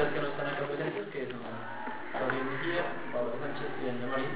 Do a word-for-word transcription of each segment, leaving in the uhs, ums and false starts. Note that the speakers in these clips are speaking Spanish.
tres que no están acá presentes, que son Gabriel Mejía, Pablo Sánchez y Daniela Marín.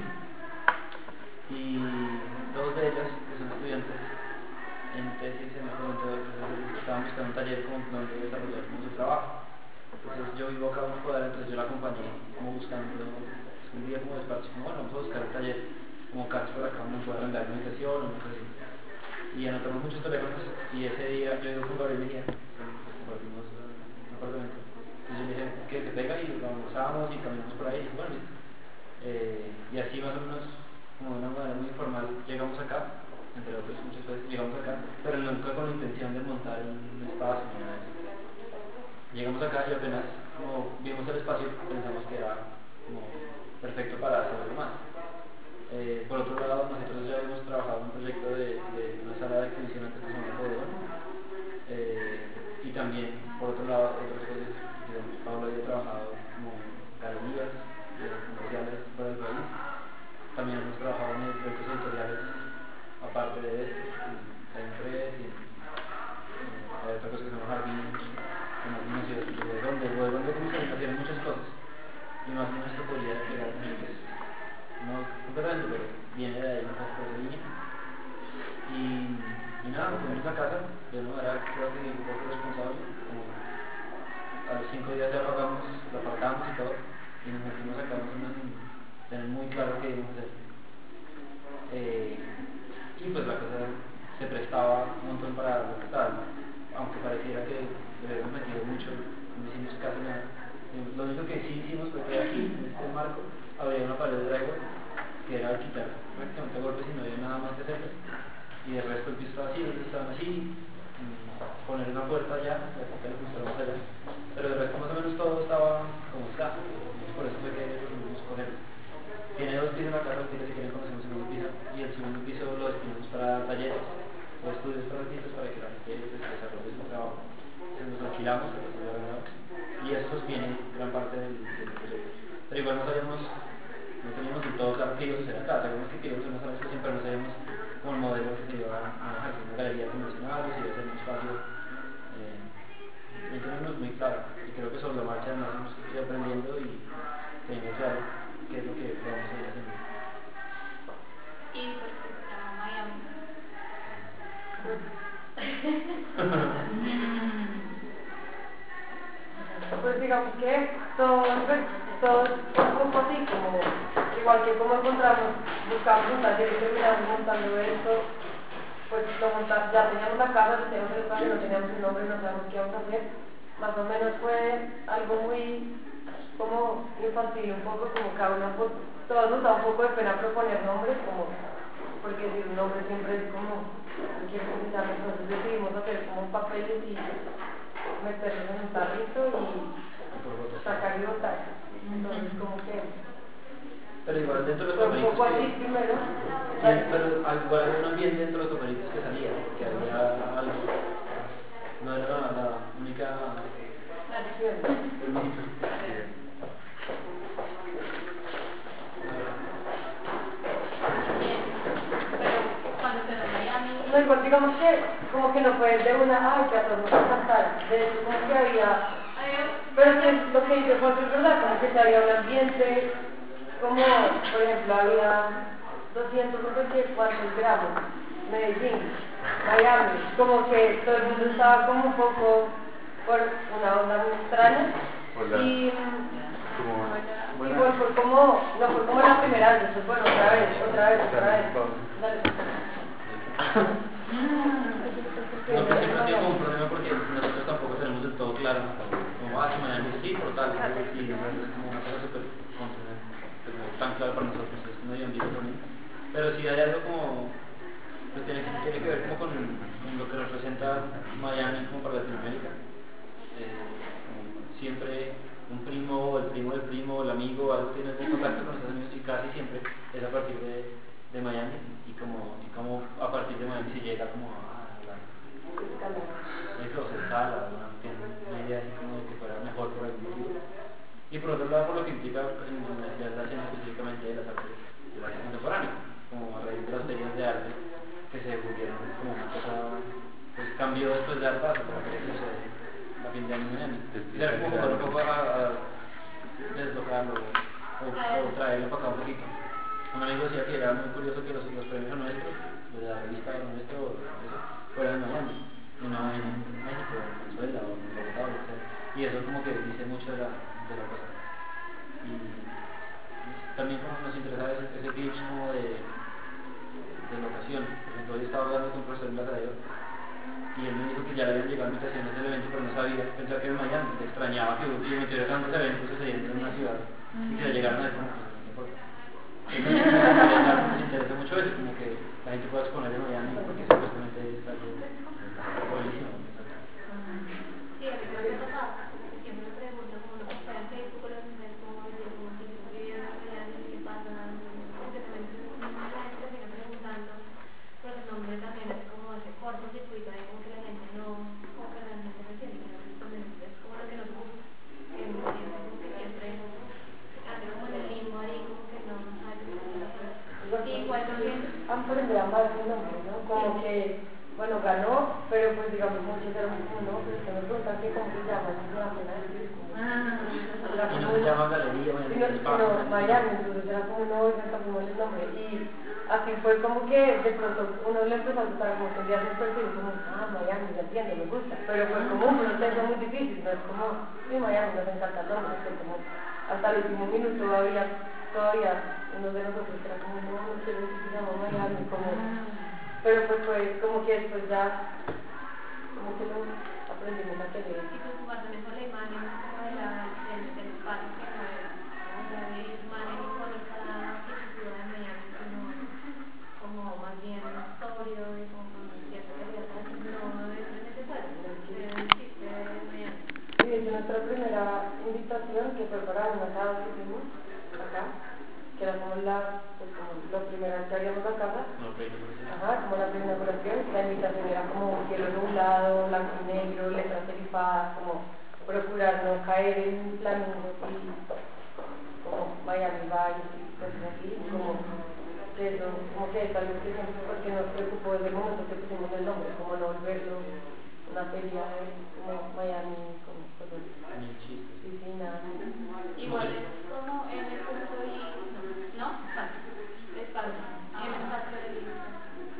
Y dos de ellas, que son estudiantes en tesis en este momento, estaban buscando un taller como donde desarrollar como su trabajo. Entonces yo vivo acá a una cuadra, entonces yo la acompañé como buscando, pues, un día como despacho, como bueno, vamos a buscar un taller como casi por acá, uno puede arrendar una habitación o una cosa así. Y anotamos muchos teléfonos y ese día yo iba con Gabriel Mejía, pues compartimos un apartamento. Entonces yo le dije que se pega y almorzamos y caminamos por ahí y bueno, listo. Eh, y así más o menos, como de una manera muy informal, llegamos acá, entre otros muchas veces llegamos acá, pero nunca con la intención de montar un espacio ni nada de eso. Llegamos acá y apenas como vimos el espacio pensamos que era como perfecto para hacer algo más. Eh, por otro lado, nosotros ya hemos trabajado en un proyecto de, de una sala de exhibición antes que se llama Bodegón. Eh, y también, por otro lado, otras cosas, digamos, Pablo había trabajado como galerías eh, comerciales fuera del país. También hemos trabajado en proyectos editoriales aparte de este, en Time Press y eh, hay otra cosa que se llama Jardín, en algunas ciudades de Bodegón. De Bodegón de Comercial nacieron muchas cosas y más o menos esto podría pegar en pues, no completamente, pero viene de ahí un poco por esa línea. Y, y nada, nos fuimos a casa de una manera creo que un poco responsable. Como a los cinco días ya pagamos, lo apartamos y todo, y nos metimos acá más o menos sin tener muy claro qué íbamos a hacer. Eh, y pues la cosa se prestaba un montón para lo que estaba, aunque pareciera que le habíamos metido mucho, no hicimos casi nada. Lo único que sí hicimos fue que aquí, en este marco, había una pared de drywall que era quitar prácticamente a golpes y no había nada más que hacerle. Y el resto del piso estaba así, los estaban así, poner una puerta allá, la que le mostramos allá. Pero el resto más o menos todo estaba como está. Entonces por eso fue que decidimos cogerlo. Tiene dos pisos la casa, así que si quieren conocemos el segundo piso. Y el segundo piso lo destinamos para talleres o estudios para artistas para que la gente pues, desarrolle su trabajo. Entonces nos alquilamos, entonces lo arrendamos. Y eso sostiene gran parte del, del proyecto. Pero igual no sabíamos, no teníamos del todo claro qué íbamos a hacer acá. Sabíamos que queríamos hacer una sala de exposición, pero no sabíamos como el modelo que se iba a manejar, si una galería convencional o si iba a ser un espacio. Eh, entonces no es muy claro. Y creo que sobre la marcha además hemos ido aprendiendo y teniendo claro qué es lo que vamos a ir haciendo. ¿Y por qué se llama Miami? Pues digamos que todo, todo es un poco así, como igual que como encontramos, buscamos un taller y terminamos montando esto, pues lo montamos, ya teníamos la casa, ya teníamos el espacio, no teníamos el nombre, no sabíamos qué íbamos a hacer. Más o menos fue algo muy como infantil, un poco como cada una, pues, todos nos da un poco de pena proponer nombres, como porque decir un nombre siempre es como no quiero que se llame, entonces decidimos hacer como papeles y meterlos en un tarrito y sacar y botar. Entonces como que pero igual dentro de los fue un papelitos poco que, así primero. sí, pero igual había un ambiente dentro de los papelitos que salía, que había algo, no era la, la única el mismo. No, igual digamos que como que no fue de una, ay, que a todos nos encantara. De hecho, como que había, pero que lo que hice fue que es verdad, como que había un ambiente, como, por ejemplo, había doscientos no sé qué cuántos gramos, Medellín, Miami, como que todo el mundo estaba como un poco por una onda muy extraña. Y, y fue, fue como, no fue como la primera vez, después bueno, otra vez, otra vez, otra vez. Dale. No, que siempre ha sido como un problema porque nosotros tampoco tenemos del todo claro como, ah, si mañana sí, por tal, sí, no, es como una cosa súper pues, no es tan claro para nosotros, es medio ambiguo también. Pero sí hay algo como, pues tiene, tiene que ver como con, con lo que representa Miami como para Latinoamérica. Eh, como siempre un primo, o el primo del primo, o el amigo, o algo tiene algún contacto con Estados Unidos y casi siempre es a partir de, de Miami y como, y como a partir de Miami se llega como a eso, se escala, no tiene una idea así como de que fuera mejor por algún motivo. Y por otro lado, por lo que implica en la Universidad de la Ciencia específicamente de las artes, del arte contemporáneo, como a raíz de las ferias de arte que se volvieron como una cosa, pues cambió después de Art Basel, la feria que sucede a fin de año en Miami. Era como jugar un poco a, a deslocarlo o, o traerlo para acá un poquito. Un amigo decía que era muy curioso que los, los premios nuestros, de la revista nuestro, eso, fueran en Miami, y no en México, en Venezuela o en Bogotá o lo que sea. Y eso como que dice mucho de la, de la cosa. Y también como nos interesaba ese, ese pitch como de, de locación. Por ejemplo, hoy estaba hablando con un profesor en Plaza de Oro y él me dijo que ya le habían llegado invitaciones del evento, pero no sabía, pensaba que era en Miami. Le extrañaba que últimamente hubiera tantos eventos sucediendo en una ciudad y que le llegaran a ver como que no importa. Entonces nos interesa, nos interesa mucho eso, como que la gente pueda exponer en Miami porque supuestamente es algo buenísimo. Sí, a mí me pasa, siempre me pregunto como no está en Facebook o las mujeres como decir como si yo viviera en Miami, qué pasa, porque también la gente termina preguntando, porque el nombre también es como ese cortocircuito, ahí como que la gente no, como que realmente no entiende, es como lo que nos gusta, que siempre, como que siempre anda como en el limbo ahí, como que no sabe cómo se la cosa. Y igual también han por ende ambas el nombre, ¿no? Como sí. Que, bueno, ganó, pero pues digamos muchos eran como, no, pues que me preguntan que cómo se llama, no me da pena decir, como, ah, y no se llama Galería Miami, sino, sino Miami, entonces era como, no, ya cambiamos el nombre, y así fue como que de pronto uno le empezó a gustar, como que un día se percibió como, ah, Miami, ya entiendo, me gusta, pero fue como un proceso muy difícil, no es como, sí, Miami, nos encanta el nombre, fue como, hasta el último minuto todavía, todavía, uno de nosotros era como, no, no quiero decir que se llama Miami, como, pero pues fue como que después ya, como que lo aprendimos a querer. Y pues jugar también con la imagen como de la, del, del espacio que no es, como de imagen incorporada que se de Miami, sino como más bien sólido y como con cierta calidad para que no entre en ese juego, que existe en Miami. Sí, de hecho nuestra primera invitación que fue para una casa que hicimos acá, que era como la, pues como lo primero que haríamos la casa, no, ajá, como la primera colaboración, la invitación era como un cielo nublado, blanco y negro, letras serifadas, como procurar no caer en flamingos y como Miami Vice y cosas así, como que eso, como que es algo que siempre porque nos preocupó desde el momento que pusimos el nombre, como no volverlo una feria como Miami, como cosas así, piscina. Igual es como en el punto y no, no, espacio, espacio, el espacio del espacio.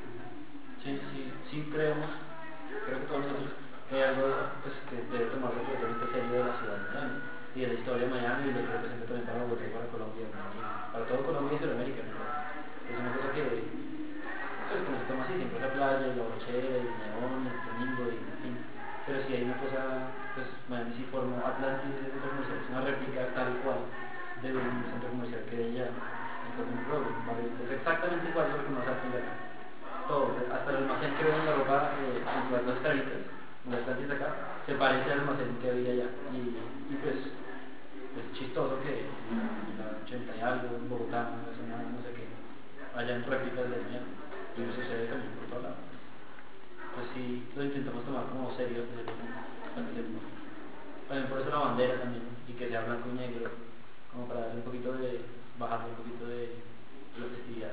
Sí, sí, sí creemos, creo que todos nosotros hay algo pues, que debe tomarse completamente serio de la ciudad de Miami y de la historia de Miami y lo que representa también para Bogotá y para Colombia, para todo Colombia y Sudamérica, ¿no? Es una cosa que pues como se toma así, siempre la playa, y la borrachera, y el neón, el flamingo, y en fin, pero si hay una cosa, pues Miami sí forma Atlantis, ese centro comercial, es una réplica tal cual de un centro comercial que hay allá en Cotton Road, es exactamente igual, solo que más alto de acá. Todo, hasta el almacén que ven en la ropa, eh, en las dos caritas, en las Atlantis de acá, se parece al almacén que había allá, y, y pues es chistoso que en la ochenta y algo, en Bogotá, en la zona no sé qué, hayan réplicas de Miami, y eso sucede también por todo lado. Pues sí, lo intentamos tomar como serio desde el punto, para que se, también por eso la bandera también, y que sea blanco y negro, como para darle un poquito de, bajarle un poquito de, de la festividad.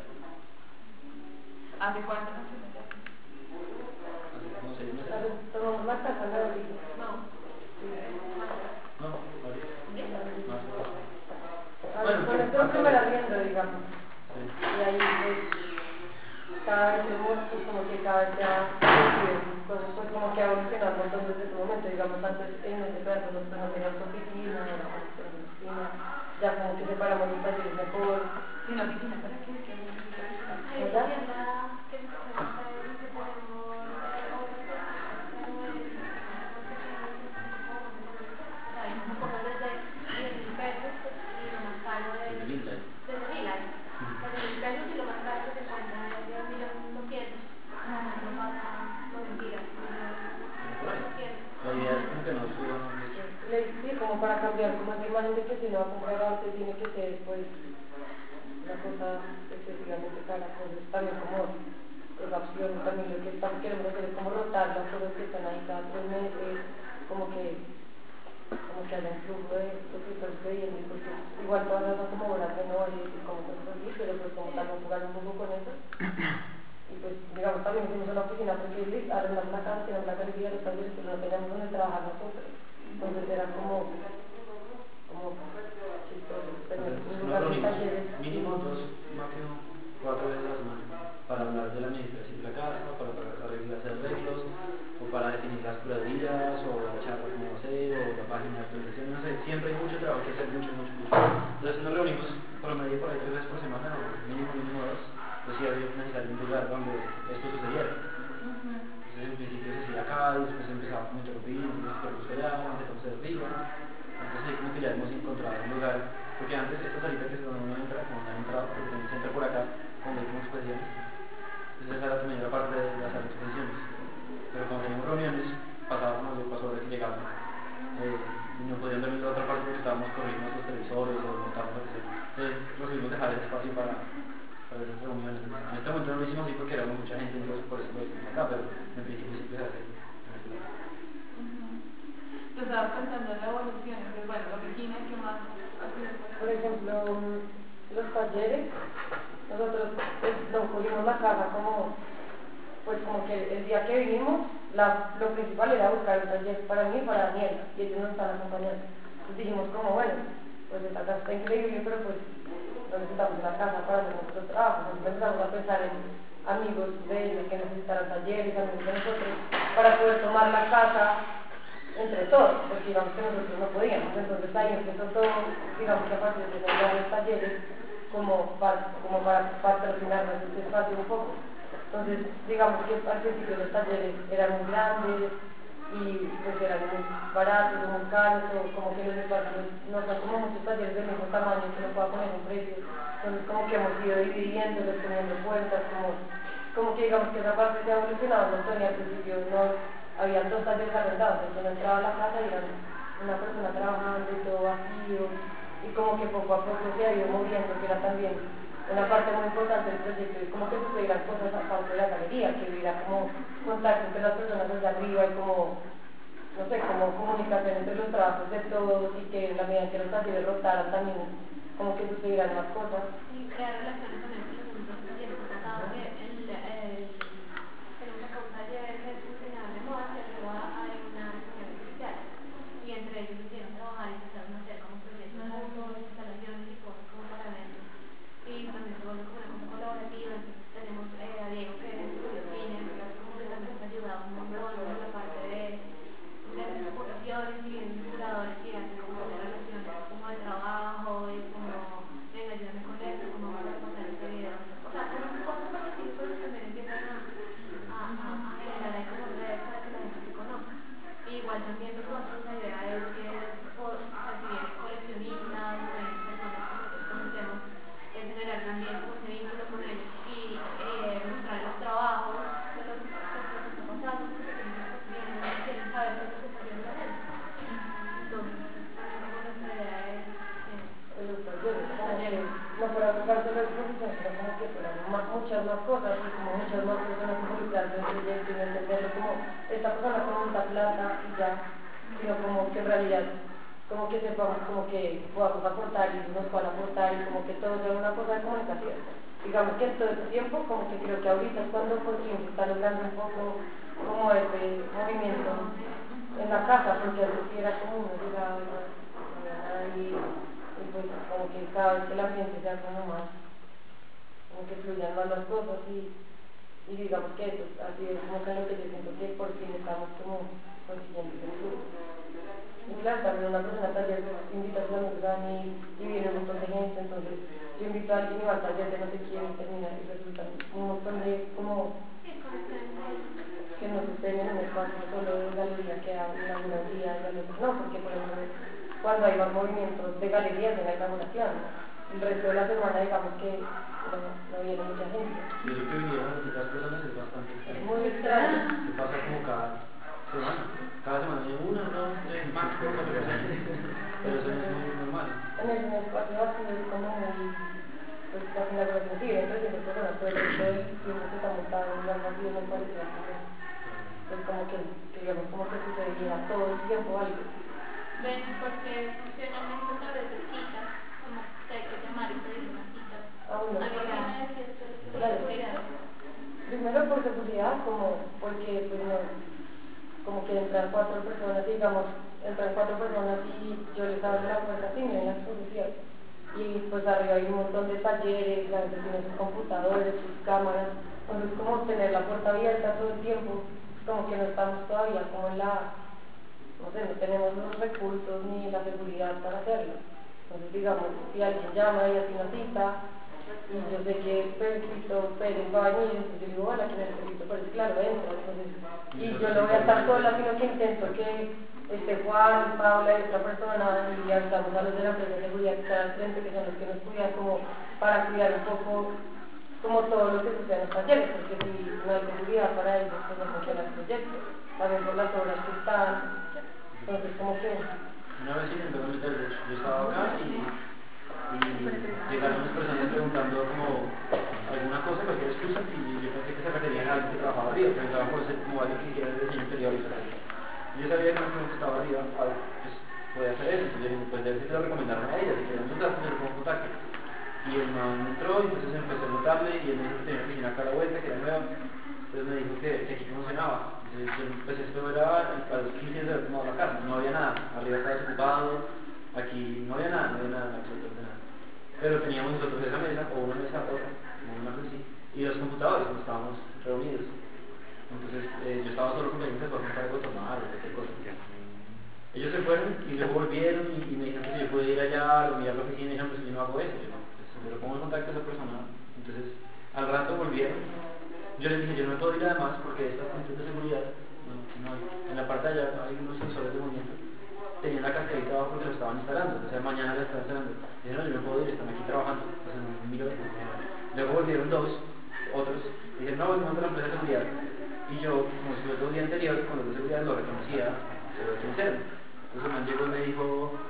¿Hace cuánto no se mete aquí? Hace como seis meses. Tomamos la casa, ¿no? No. No, vale. Más o menos. Bueno, bueno, esto es primer arriendo, digamos. Sí. Y ahí pues cada vez hemos, pues como que cada vez se ha crecido, cosas pues como que ha evolucionado un montón desde ese momento, digamos antes en ese pedazo nosotros no teníamos oficina, no éramos en oficina, ya como que separamos los talleres mejor. ¿Sin oficina para qué? ¿Qué Hay una tienda que se puede que tenemos obras de hay como cosas desde diez mil pesos y lo más caro es Desde mil live. desde mil live. Desde mil pesos y lo más caro que se encuentra es de un millón doscientos. No, no pasa, no mentira. La idea es como que no suba mucho. Sí, como para cambiar, como esa imagen de que si no va a comprar arte tiene que ser pues una cosa excesivamente cara, pues también como esa opción, también lo que estamos, queremos hacer es como rotar las cosas que están ahí cada tres meses, como que como que haya un flujo de lo que estás pidiendo, porque igual todas esas son como obras menores y como cosas así, pero pues como también jugar un poco con eso. Y pues digamos también hicimos una oficina porque arrendamos la casa, teníamos la galería, los talleres, pero no teníamos donde trabajar nosotros. Entonces era como, como compaginar todo eso, no sé, siempre hay mucho trabajo que hacer, mucho, mucho, mucho. Entonces nos reunimos promedio por ahí tres veces por semana, o mínimo, mínimo dos, entonces sí había necesario un lugar donde esto sucediera. Entonces en principio se hacía acá y después empezaba como a interrumpir, entonces por allá, empezamos a arriba, entonces ahí como que ya hemos encontrado un lugar, porque antes esta salita que es donde uno entra, como no ha entrado, porque también se entra por acá, donde hay como exposiciones, entonces esa era también la parte de las salas de exposiciones, pero cuando teníamos reuniones, pasaba como le pasó ahora que llegaban, eh, y no podían dormir en la otra parte porque estábamos corriendo nuestros televisores o montábamos lo que sea, entonces resolvimos dejar el espacio para, para esas reuniones. En este momento no lo hicimos así porque éramos mucha gente, entonces por eso lo hicimos acá, pero en principio siempre se hace en este lado. Tú estabas pensando en la evolución, entonces bueno, la oficina, ¿qué más? Por ejemplo, los talleres, nosotros pues, no cogimos la casa como, pues como que el día que vinimos, la, lo principal era buscar un taller para mí y para Daniela, y ellos nos están acompañando. Entonces dijimos como, bueno, pues esta casa está increíble, pero pues no necesitamos una casa para hacer nuestros trabajos. Entonces empezamos a pensar en amigos de ellos que necesitaran talleres, amigos de nosotros, para poder tomar la casa entre todos, porque digamos que nosotros no podíamos. Entonces ahí empezó todo, digamos que a partir de los talleres, como para, como para patrocinar nuestro espacio un poco. Entonces, digamos que al principio los talleres eran muy grandes y pues eran muy baratos o muy caros, o como que los espacios no son como muchos talleres del mismo tamaño que no pueda poner un precio. Entonces, como que hemos ido dividiéndolos, poniendo puertas, como, como que digamos que esa parte se ha evolucionado un montón y al principio no había dos talleres arrendados, entonces uno entraba a la casa y era una persona trabajando y todo vacío, y como que poco a poco se ha ido moviendo, que era también una parte muy importante del proyecto, y como que sucedieran cosas aparte de la galería, que hubiera como contacto entre las personas desde arriba y como, no sé, como comunicación entre los trabajos de todos, y que en la medida que los talleres rotaran también como que sucedieran más cosas. Y crear relaciones con el segundo taller, pasado que el, el, tenemos acá un taller que es diseñador de moda, que luego hay una diseñadora artificial, y entre ellos hicieron trabajar y empezaron a hacer como proyectos juntos, instalaciones y cosas como para eventos. Y también se vuelve como una cosa colaborativa. Entonces tenemos eh, a Diego, que estudió cine, como que también nos ha ayudado un montón en la parte de, de exposiciones y en curadores, y hace como de relaciones como de trabajo y como venga, ayúdame con esto, como para pasar este video. O sea, son cosas así, pero también empiezan a, a, a, a generar ahí como redes para que la gente se conozca. Y igual también nosotros la idea es que por, o sea, si bien coleccionistas, diferentes personas que nosotros conocemos, es generar también como ese vínculo con ellos y eh, mostrar los trabajos de los que está pasando, porque tienen que estar viendo, quieren saber lo que está haciendo la gente. Entonces, también como nuestra idea es eh, Los talleres, como que no fuera un caso de exposición, sino como que fueran más, muchas más cosas y como muchas más personas involucradas en el proyecto y entenderlo como esta persona con mucha plata y ya, sino como que en realidad como que sepamos, como que podamos aportar y nos puedan aportar y como que todo sea una cosa de comunicación. Digamos que en todo este tiempo, como que creo que ahorita es cuando por fin se está logrando un poco como ese movimiento en la casa, porque antes sí era como uno llegaba y no había nadie, y pues como que cada vez que el ambiente sea como más, como que fluyan más las cosas y, y digamos que eso así es como que lo que yo siento que por fin estamos como consiguiendo ese grupo. Y claro, también una persona taller invita a sus amigos a mí y viene un montón de gente, entonces yo invito a alguien y va al taller de no sé quién y termina y resulta un montón de como que no se estén en un espacio solo de galería que inaugura un día y al otro no, porque por ejemplo cuando hay más movimientos de galerías en la inauguración, el resto de la semana digamos que no, no viene mucha gente. Y eso que vinieron otras personas es bastante Es extraño. muy extraño. Se pasa como cada semana. Cada semana hay una, dos, tres, máximo cuatro personas. Pero eso no es muy normal. En el espacio vacío es como muy, pues casi la cosa sigue entre trescientas personas, pero el resto del tiempo que está montado en un lugar vacío me parece como, pues como que, que digamos como que sucedería todo el tiempo algo. ven porque funcionan esto a través de citas, como que hay que llamar y pedir una cita. Ah, bueno, A mí me decía esto de claro. seguridad. Primero por seguridad, como porque pues no, como que entran cuatro personas, digamos, entran cuatro personas y yo les abro la puerta así, me ven las exposición. Y pues arriba hay un montón de talleres, la gente tiene sus computadores, sus cámaras, entonces como tener la puerta abierta todo el tiempo, como que no estamos todavía como en la, no sé, no tenemos los recursos ni la seguridad para hacerlo. Entonces, digamos, si alguien llama y hace una cita, y yo sé que Pepito Pérez va a venir, entonces yo digo, hola, ¿quién es Pepito Pérez? Claro, entra, entonces, y yo no voy a estar sola, sino que intento que esté Juan, Paula y otra persona, y avisamos a los de la empresa de seguridad que están al frente, que son los que nos cuidan, como para cuidar un poco como todo lo que sucede en los talleres, porque si no hay seguridad para ellos, pues no funciona el proyecto, también por las obras que están, entonces como que... Una vez sí me empezó a meter, de hecho, yo estaba acá y, y llegaron unas personas preguntando como alguna cosa, cualquier excusa, y yo pensé que se referían a alguien que trabajaba arriba, preguntaban por ser como alguien que hiciera el diseño interior y tal. Yo sabía que una que estaba arriba, pues podía hacer eso, entonces yo dije, pues debe ser que lo recomendaron a ella, si querían sus datos, yo lo pongo en contacto. Y el man entró y entonces empezó a notarle y él me dijo que tenía una oficina acá a la vuelta, que era nueva, entonces me dijo que, que aquí funcionaba. Entonces yo, pues esto era a los quince días de haber tomado la casa, no había nada, arriba estaba desocupado, aquí no había nada, no había nada, absolutamente nada. Pero teníamos nosotros esa mesa, o una mesa, otra, una cosa así, y dos computadores cuando estábamos reunidos. Entonces eh, yo estaba solo con ellos, empezó a contar algo tomar o cualquier cosa. Ellos se fueron y luego volvieron y, y me dijeron que si yo podía ir allá a mirar la oficina y dijeron, pues yo no hago eso, yo no, pues me lo pongo en contacto a esa persona. Entonces al rato volvieron, yo les dije, yo no me puedo ir además porque estas cuestiones de seguridad, no, no hay. En la parte de allá hay unos sensores de movimiento, tenían la cascarita abajo porque lo estaban instalando, o sea mañana lo estaban instalando. Dijeron, no, yo no puedo ir, están aquí trabajando, pues en un miro. Luego volvieron dos, otros, y dijeron, no, voy a montar la empresa de seguridad. Y yo, como estuve todo el día anterior, con los de seguridad lo reconocía, pero quién era. Entonces el man llegó y me dijo,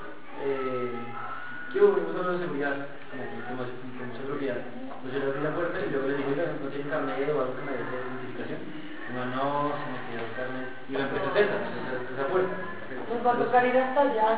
eh, ¿qué hubo? Venimos a hablar de seguridad, como con mucha propiedad. Entonces yo le abrí la puerta y luego le dije, ¿no tienen carnet o algo que me dé identificación? Y me dijo, no, se me quedó el carnet. Y la empresa es esa, esa, esa puerta. Nos va a tocar ir hasta allá.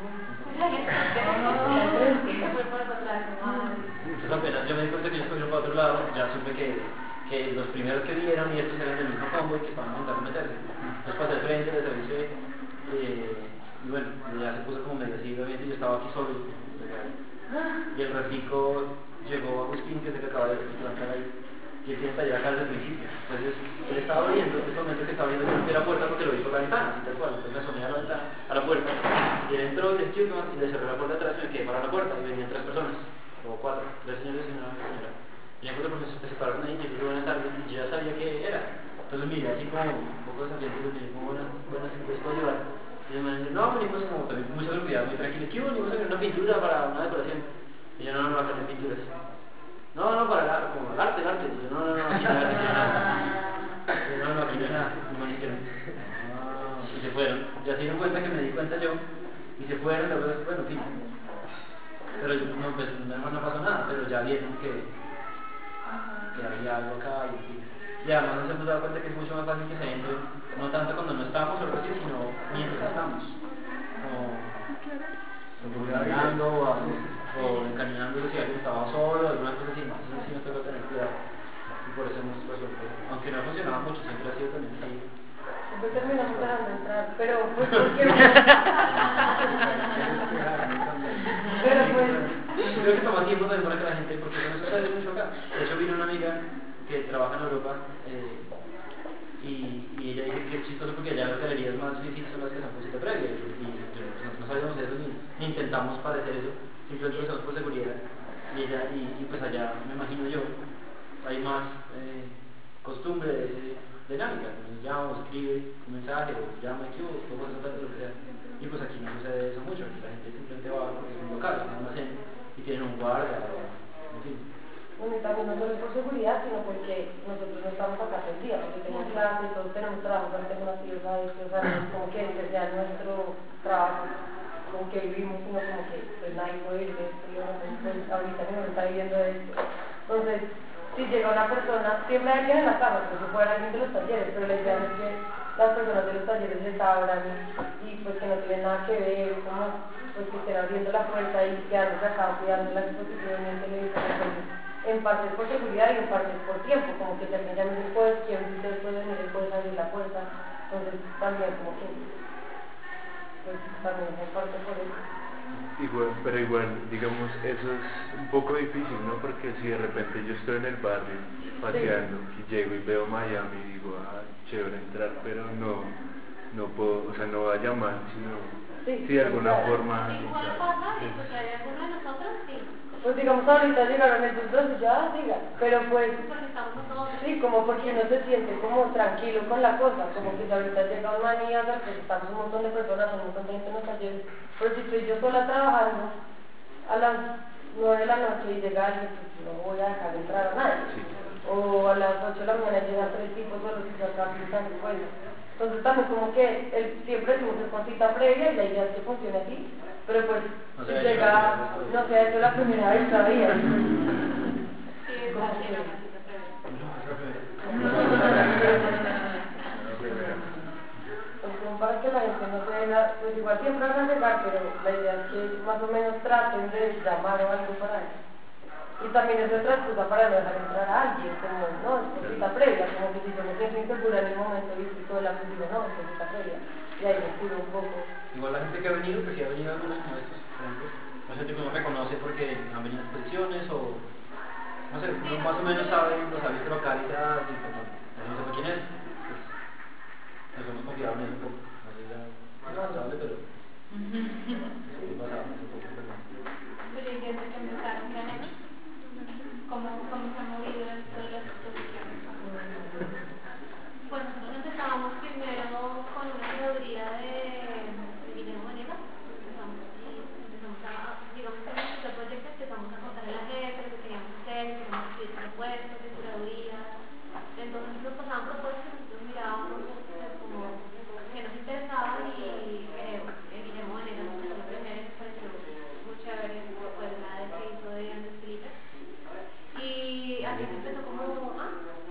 Entonces apenas yo me di cuenta que ellos cogieron para otro lado, ya supe que, que los primeros que vieron y estos eran del mismo combo y que estaban intentando meterse. Entonces pasé al frente, les avisé, eh, y bueno, ya se puso como medio así, obviamente yo estaba aquí solo. Y el ratico llegó Agustín, que es el que acaba de plantar ahí, y él tiene taller acá desde el principio. Entonces él estaba abriendo, en ese momento que estaba abriendo, yo rompí la puerta porque lo vi por la ventana, así tal cual. Entonces me asomé a la ventana, a la puerta, y él entró y le dije, y le cerré la puerta atrás y me quedé para la puerta, y venían tres personas, o cuatro, tres señores y una señora. Y en cuatro personas se separaron ahí y yo buenas tardes, y yo ya sabía qué era. Entonces miré así como un poco desafiante, y le dije, buenas, buenas, ¿les puedo ayudar? Y ellos me dijeron, no, venimos como también con mucha seguridad, muy tranquilo, ¿qué hubo? Venimos a ver una pintura para una decoración. Y yo, no, no, no, acá no hay pinturas. No, no, para el arte, como el arte, el arte. Y yo, no, no, no, aquí no hay arte, aquí no hay nada. Y yo, no, no, aquí no hay nada. Y me dijeron, ah, y se fueron. Ya se dieron cuenta que me di cuenta yo, y se fueron, la verdad es que, bueno, en fin. Pero no, pues no, no pasó nada, pero ya vieron que, que había algo acá, y en fin. Y además nos hemos dado cuenta que es mucho más fácil que se entre, no tanto cuando no estamos o algo así, sino mientras estamos. Como caminando o, o encañonándolo si alguien estaba solo, alguna cosa así. Entonces sí nos toca tener cuidado. Y por eso hemos resuelto. Aunque no funcionaba mucho, siempre ha sido también así. Siempre terminamos dejando entrar, pero pues porque... pero pues... Yo creo que toma tiempo también para que la gente, porque eso no sucede mucho acá. De hecho vino una amiga que trabaja en Europa eh, y, y ella dice que es chistoso porque allá las galerías más difíciles son las que son con cita previa, y, y nosotros no sabíamos eso ni, ni intentamos parecer eso, simplemente lo hacemos por seguridad. Y ella, y, y pues allá me imagino yo, hay más eh, costumbre de esa dinámica, nos llama o escribe un mensaje o llama aquí o podemos hacer lo que sea. Y pues aquí no sucede eso mucho, aquí la gente simplemente va porque es un local, es un almacén y tienen un guardia o en fin. Bueno, y también no solo es por seguridad, sino porque nosotros no estamos acá todo el día, porque tenemos clases, todos tenemos trabajos alternativos a esto, o sea, no es como que este sea nuestro trabajo, como que vivimos, sino como que pues nadie puede vivir de esto, y bueno, pues ahorita no está viviendo de esto. Entonces, si llega una persona, siempre hay alguien en la casa, porque puede haber alguien de los talleres, pero la idea es que las personas de los talleres les abran y, y pues que no tienen nada que ver, como pues que estén abriendo la puerta y quedándose acá cuidando la exposición y el televisor. Entonces, en parte es por seguridad y en parte es por tiempo, como que si alguien ya no se puede, quién ustedes pueden venir, él puede abrir la puerta, entonces también como que pues también en parte por eso. Igual, pero igual, digamos, eso es un poco difícil, ¿no? Porque si de repente yo estoy en el barrio paseando sí. y llego y veo Miami y digo, ah, chévere entrar, pero no, no puedo, o sea, no va a llamar, sino Sí, sí, de alguna claro. forma. Igual pasa, y pues hay alguno de nosotros, sí. Pues digamos ahorita llegaron estos dos y ya, diga, pero pues Porque estamos nosotros. sí, como porque uno se siente como tranquilo con la cosa, como que si ahorita llega un manía, pues estamos un montón de personas, un montón de gente en los talleres, pero si estoy yo sola trabajando a las nueve de la noche y llega alguien, pues no voy a dejar entrar a nadie. Sí. O a las ocho de la mañana llegan tres tipos solos y se acaban pensando, pues. Entonces también como que el, siempre decimos que es con cita previa y la idea es que funcione así, pero pues O si sea, llega, no sé, esto es la primera vez todavía. Sí, es Como así, que- la cosita previa. Pues como para que la gente no se venga, pues igual siempre van a llegar, pero la idea es que más o menos traten de llamar o algo para eso. Y también es otra excusa para no dejar entrar a alguien, como, no, es por cita previa, como que si yo me siento insegura en el momento y estoy sola, pues digo, no, es por cita previa. Y ahí me cuido un poco. Igual la gente que ha venido, pues sí ha venido a algunos como estos, por ejemplo. Hay gente que uno reconoce porque han venido a exposiciones o, no sé, uno más o menos sabe, los ha visto local y dice, ah, sí, perdón, no sé quién es, pues nos hemos confiado en eso un poco. No sé si sea responsable, pero sí pasaba un poco, perdón. Pero ¿y desde que empezaron ya menos? ¿Cómo, cómo se ha movido esto de las exposiciones? Pues nosotros empezábamos primero con una teoría de, de Guillermo Venegas. Empezamos, y empezamos a, digamos que en nuestro proyecto empezamos a contarle a la gente lo que queríamos hacer, queríamos escribir propuestas de curaduría. Entonces nos pasaban propuestas, nosotros mirábamos pues, como que nos interesaban y eh, Guillermo Venegas empezó lo primero, nos pareció muy chévere, pues la de que hizo de Andrés Felipe. Y así se empezó como, ah,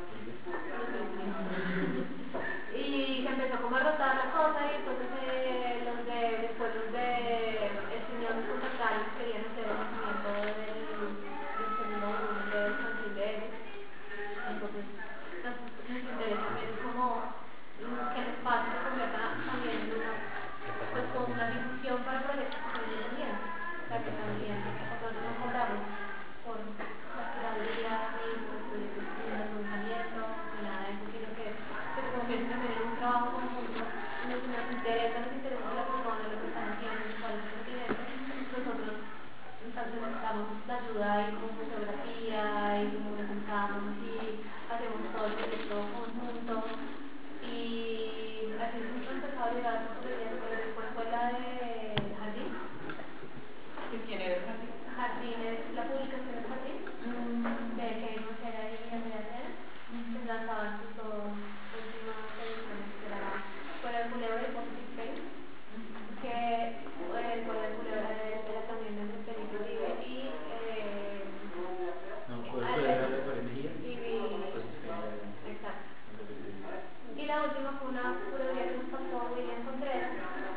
y se empezó como a rotar la cosa y entonces eh, los de, después los de el señor nos contactaron, querían hacer el nacimiento del, del segundo volumen del Fanzine de ellos. Entonces nos, nos interesa también como mm, que el espacio se convierta también en una, pues como una difusión para proyectos que son independientes. O sea que también nosotros no cobramos por la curaduría ni por proyectos de lanzamiento ni nada de eso, sino que se convierte también en un trabajo conjunto. Nos, nos interesa, nos interesa la persona, lo que están haciendo, cuál es el procedimiento. Nosotros entonces necesitamos la ayuda y como fotografía y como nos sentamos y hacemos todo el proyecto conjunto. Y así es como empezó a llegar a proyectos, pero después fue la de Jardín. ¿Y quién eres así? Jardín es la publicación del Jardín, de que no será ahí en la cena, se lanzaban sus dos últimas ediciones, que era Fuera del Culebro y Positive Pain, que eh, Fuera del Culebro era también de Felipe Uribe y eh, No, fue el colega de Jorge Mejía. y Pues sí, exacto. Y la última fue una curaduría que nos pasó William Contreras.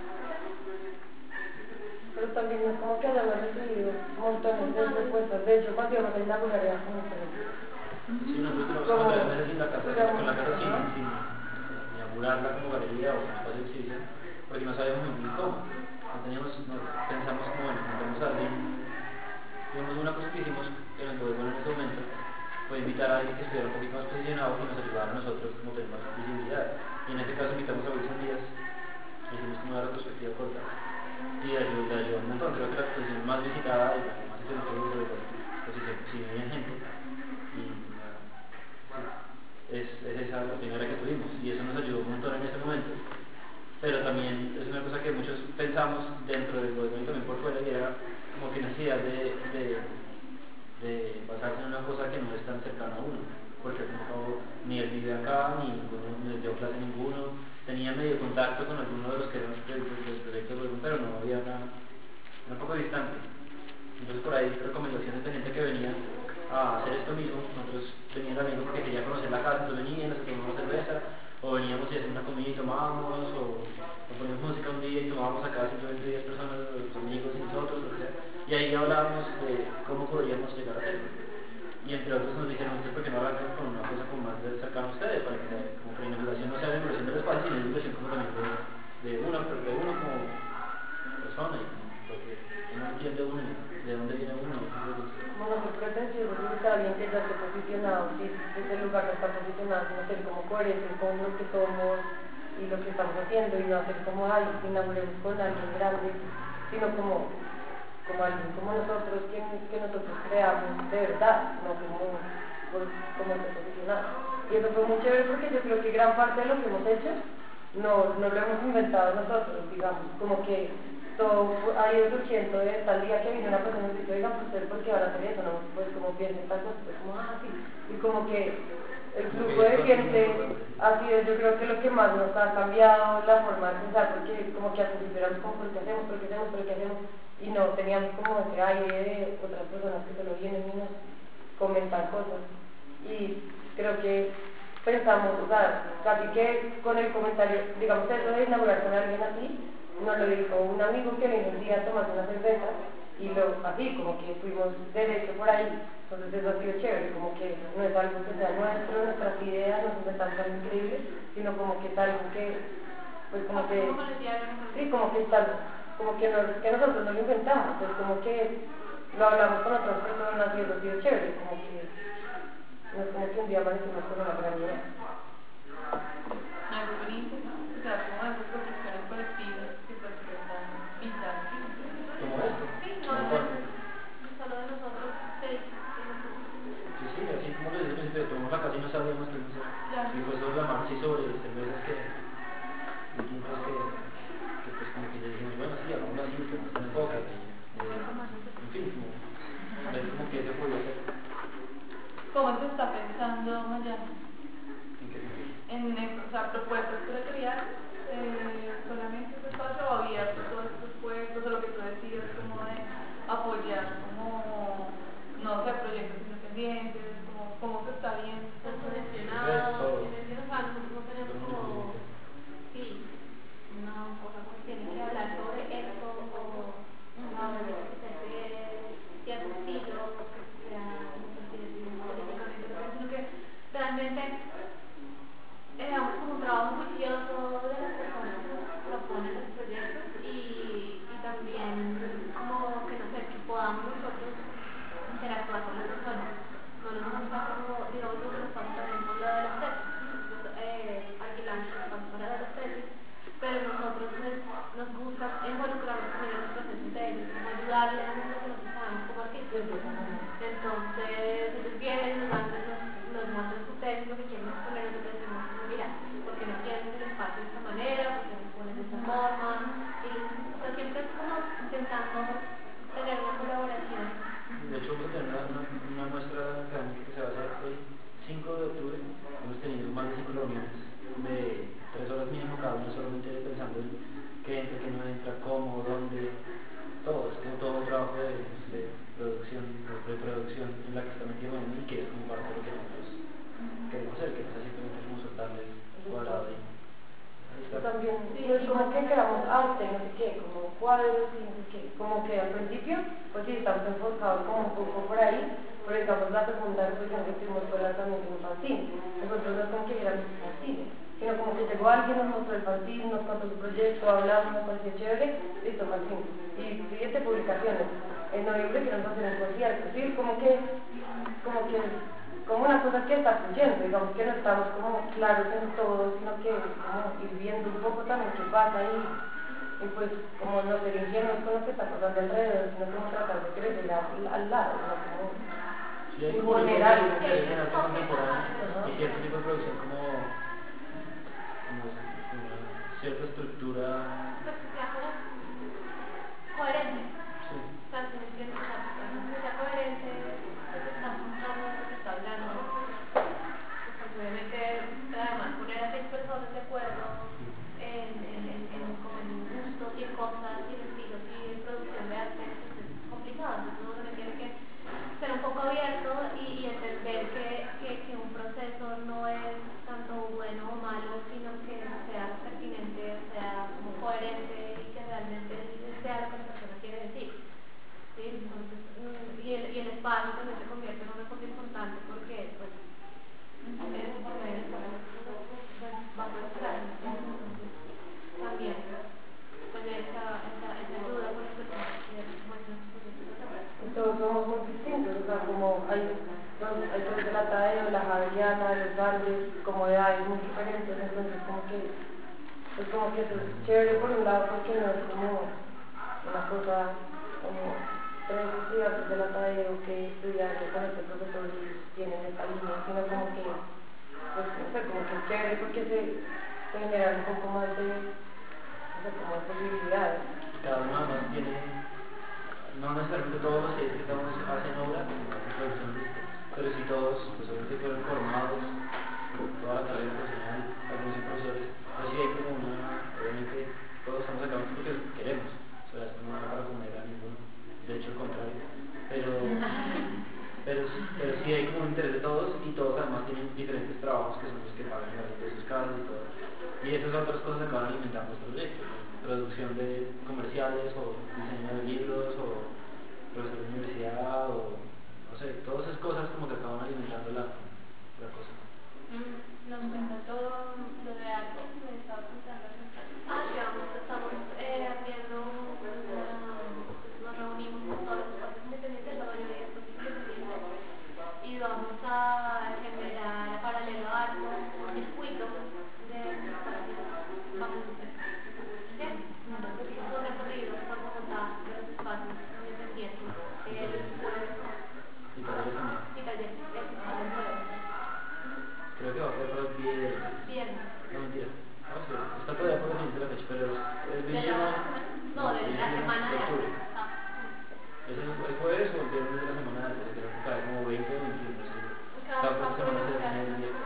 Pero también no es como que hayamos recibido montones de respuestas. De hecho, cuando íbamos a inaugurar era como que... Sí, nosotros trabajamos con tres meses sin la casa, con la casa sin, sin inaugurarla como galería o como espacio de exhibición, porque no sabíamos muy bien cómo. No teníamos, no, pensamos como, bueno, montamos a alguien. Digamos, una cosa que hicimos, que nos quedó bueno en ese momento, fue invitar a alguien que estuviera un poquito más posicionado, que nos ayudara a nosotros como tener más visibilidad. Y en este caso invitamos a Wilson Díaz, hicimos como una retrospectiva corta, y le ayudó, le ayudó un montón. Creo que la exposición más visitada y la que más se conectó sobre todo, pues si, si venía gente. Y nada, sí, es, es esa la primera que tuvimos, y eso nos ayudó un montón en ese momento. Pero también es una cosa que muchos pensamos dentro del gobierno y también por fuera, y era como que necesidad de, de, de basarse en una cosa que no es tan cercana a uno, porque al fin y al cabo ni él vive acá, ni ninguno, ni les dio clase a ninguno, tenía medio contacto con alguno de los que eran los proyectos, los proyectos de gobierno, pero no había nada, era un poco distante. Entonces por ahí recomendaciones de gente que venía a hacer esto mismo. Nosotros veníamos amigos porque quería conocer la casa, entonces venían, nos tomábamos cerveza, o veníamos y hacíamos una comida y tomábamos, o, o poníamos música un día y tomábamos acá simplemente diez personas, los amigos y nosotros, lo que sea. Y ahí hablábamos de cómo podríamos llegar a hacerlo. Y entre otros nos dijeron, ustedes por qué no arrancan con una cosa como más cercana a ustedes, para que sea, como que la inauguración no sea la inauguración del espacio, sino la inauguración como también de, de uno, pero de uno como persona, y como lo que uno entiende uno, de dónde viene uno. Entonces, Como no ser pretencioso, buscar a alguien que ya esté posicionado, si desde el lugar no está posicionado, sino ser como coherente con lo que somos, y lo que estamos haciendo y no hacer como, ay, inauguremos con alguien grande, sino como, como alguien como nosotros, que, que nosotros creamos de verdad, no como, pues, como este profesional. Y eso fue muy chévere porque yo creo que gran parte de lo que hemos hecho no, no lo hemos inventado nosotros, digamos, como que todo ha ido surgiendo de tal día que viene una persona y dice, oiga, pues ustedes por qué van a hacer eso, ¿no? Pues como piensen tal cosa, pues como, ah, sí, y como que el flujo de gente ha sido, yo creo que lo que más nos ha cambiado la forma de pensar, porque como que al principio éramos como, ¿pero qué hacemos? ¿Pero qué hacemos? ¿Pero qué hacemos? Y no teníamos como ese aire de otras personas que solo vienen y nos comentan cosas. Y creo que pensamos, o sea, casi que con el comentario, digamos, eso de inaugurar con alguien así, nos lo dijo un amigo que vino un día a tomarse una cerveza y lo, así, como que fuimos derecho por ahí. Entonces eso ha sido chévere, como que no es algo que sea nuestro, nuestras ideas, no son tan tan increíbles, sino como que es algo que, pues como que, sí, como que está, como que, nos, que nosotros no lo inventamos, pues como que lo hablamos con otras personas y eso ha sido chévere, como que no es como que un día amanecimos con una gran idea. No, es bonito, ¿no? O sea, como esas construcciones colectivas que pues que están vital. Como esto. Sí, no, como no, cuando- no solo de nosotros, seis. Sí, sí, así como lo decía al principio, tomamos la casa y no sabíamos qué hacer. Claro. Y fue sobre la marcha y sobre cervezas que, y tintos que, que pues como que ya dijimos, bueno, sí, hagámoslo así, que nos den enfoque. Y, eh, en fin, como, ver como que se podía hacer. ¿Cómo se está pensando mañana? ¿En qué sentido? En eso, o sea, propuestas curatoriales, eh, solamente ese espacio abierto, todos estos puestos, o lo que tú decías, como de apoyar, como, no sé, proyectos independientes, como, cómo se está viendo. Seleccionado, tiene o sea, nosotros no tenemos como, sí, una cosa como que tiene que hablar sobre esto, o una obra que sea de cierto estilo, que sea, no sé si decir políticamente, sino que realmente eh, hagamos como un trabajo juicioso de las personas que nos proponen los proyectos y, y también como que no sé, que podamos nosotros interactuar con las personas. No nos gusta como, digamos, lo que nos pasa también con lo de las tesis. Nosotros eh, alquilamos espacio para las tesis, pero nosotros nos, nos gusta involucrarnos también en los procesos de ellos, como ayudarles en lo que nosotros sabemos como artistas. Entonces, ellos vienen, nos, dan, nos, nos muestran su tesis, lo que quieren exponer, nosotros decimos, mira, ¿por qué no quieren el espacio de esta manera? ¿Por qué no ponen de esta forma? Y o sea, siempre es como intentando tener una colaboración. De hecho, vamos a tener una, una, una muestra académica que se va a hacer el cinco de octubre. Hemos tenido más de cinco reuniones de tres horas mínimo cada uno, solamente pensando en qué entra, qué no entra, cómo, dónde, todo. Es como todo un trabajo de, de producción, de preproducción en la que está metido en y que es como parte de lo que nosotros queremos hacer, que no sea simplemente como soltarles cuadrado y ahí está. También, no es como que queramos arte, no sé qué, como cuadros y no sé qué, como que al principio, pues sí, estamos enfocados como un poco por ahí, pero digamos la segunda exposición que tuvimos fue la también de un fanzine. Nosotros no es como que éramos fanzine, sino como que llegó alguien, nos mostró el fanzine, nos contó su proyecto, hablamos, nos pareció chévere, listo, fanzine. Y siguiente publicaciones. En noviembre queremos hacer un concierto, sí, como que, como que como una cosa que está fluyendo, digamos que no estamos como claros en todo, sino que como ir viendo un poco también qué pasa ahí, y pues como no ser ingenuos con lo que está pasando alrededor, sino como tratar de crecer al, al lado, ¿no? Como Sí, hay como imponer un algo. interés en arte contemporáneo Ajá. y cierto tipo de producción como, como, como cierta estructura. Pues que sea como coherente. Sí. O sea, si me entiendes, o sea, que sea coherente lo que está contando, lo que está hablando. Pues obviamente, además, poner a seis personas de acuerdo en, en, en, en, como en gustos y en cosas y en estilos y en producción de arte, pues es complicado. Entonces uno también tiene que ser un poco abierto y, y entender que, que, que un proceso no es tanto bueno o malo, sino que sea pertinente, sea como coherente y que realmente sea lo que la persona quiere decir. ¿Sí? Entonces, y, el, y el espacio también se convierte en una cosa importante porque pues, es por medio del cual pues, va a mostrar. Entonces, también tener esa, esa, esa ayuda con las personas que muestran sus proyectos. Todos somos muy distintos, o sea, como hay, los, hay tres de la Tadeo, la Javeriana, los Andes, como edades muy diferentes, entonces como que pues como que eso es chévere por un lado porque no es como una cosa como tres estudiantes de la Tadeo que estudiaron con este profesor y tienen esta línea, sino como que, pues no sé, como que es chévere porque se, se generan un poco más de, no sé, como de posibilidades. Cada uno además tiene, no necesariamente todos los seis que estamos hacen obra, como hacen producción de esto, pero sí todos, pues obviamente fueron formados por toda la carrera profesional, algunos son profesores, pero sí hay como una, obviamente todos estamos acá porque queremos, o sea, esto no es para comer a ninguno, de hecho al contrario, pero, pero, pero sí hay como un interés de todos y todos además tienen diferentes trabajos que son los que pagan el de sus casas y todo, y esas otras cosas acaban alimentando nuestro proyecto, producción de comerciales o diseño de libros o profesor de universidad o no sé, todas esas cosas como que acaban alimentando la, la cosa. Nos cuenta todo lo de algo, me estaba contando. Ah, sí, vamos, estamos eh, haciendo una, pues nos reunimos con todos los espacios independientes, luego yo y espacios independientes, y vamos a generar paralelo a algo, un circuito de espacios, vamos a hacer, ¿sí? Un recorrido por Bogotá de los espacios independientes, el jueves, Y talleres también. y talleres, el jueves. Creo que va a ser para el viernes. Viernes. No, mentira. No, sí, está todavía por definirse la fecha, pero es el ¿De veintiuno. la semana? No, de la semana de octubre. arte. Ah. ¿Es el, el jueves o el viernes de la semana de arte? Creo que cae como veinte o veintiuno, no sé. Cada Cada cuatro semana se días. define el día.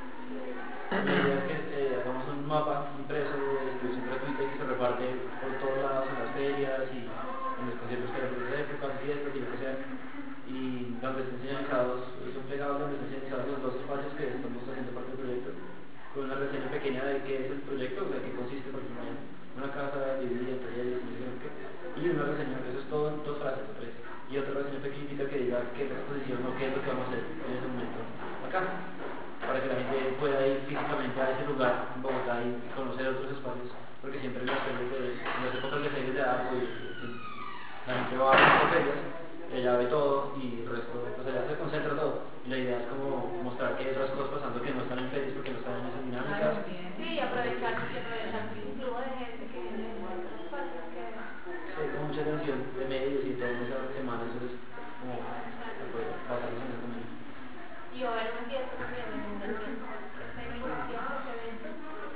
La idea es que eh, hagamos un mapa impreso de distribución gratuita y que se reparte por todos lados en las ferias y en los conciertos que hay por esas épocas, fiestas y lo que sea. Y donde estén señalizados, son pegados donde estén señalizados los dos espacios que estamos haciendo parte del proyecto, con una reseña pequeña de qué es el proyecto, o sea, qué consiste, por ejemplo, en una casa dividida en talleres, no sé qué, y una reseña, eso es todo en dos frases o tres, y otra reseña pequeñita que diga qué es la exposición o qué es lo que vamos a hacer en ese momento acá, para que la gente pueda ir físicamente a ese lugar en Bogotá y conocer otros espacios, porque siempre en las ferias de, en las épocas de ferias de algo y, y la gente va a las ferias, ella ve todo y el resto, pues allá se concentra todo. Y la idea es como mostrar que hay otras cosas pasando que no están en ferias porque no están en esas dinámicas. Sí, y aprovechar, y aprovechar el flujo de gente que viene de otros espacios que... Sí, hay como mucha atención de medios y todo en esa semana, entonces como basarnos en eso también. Y va a haber una fiesta también en un evento, que es la inauguración de ese evento.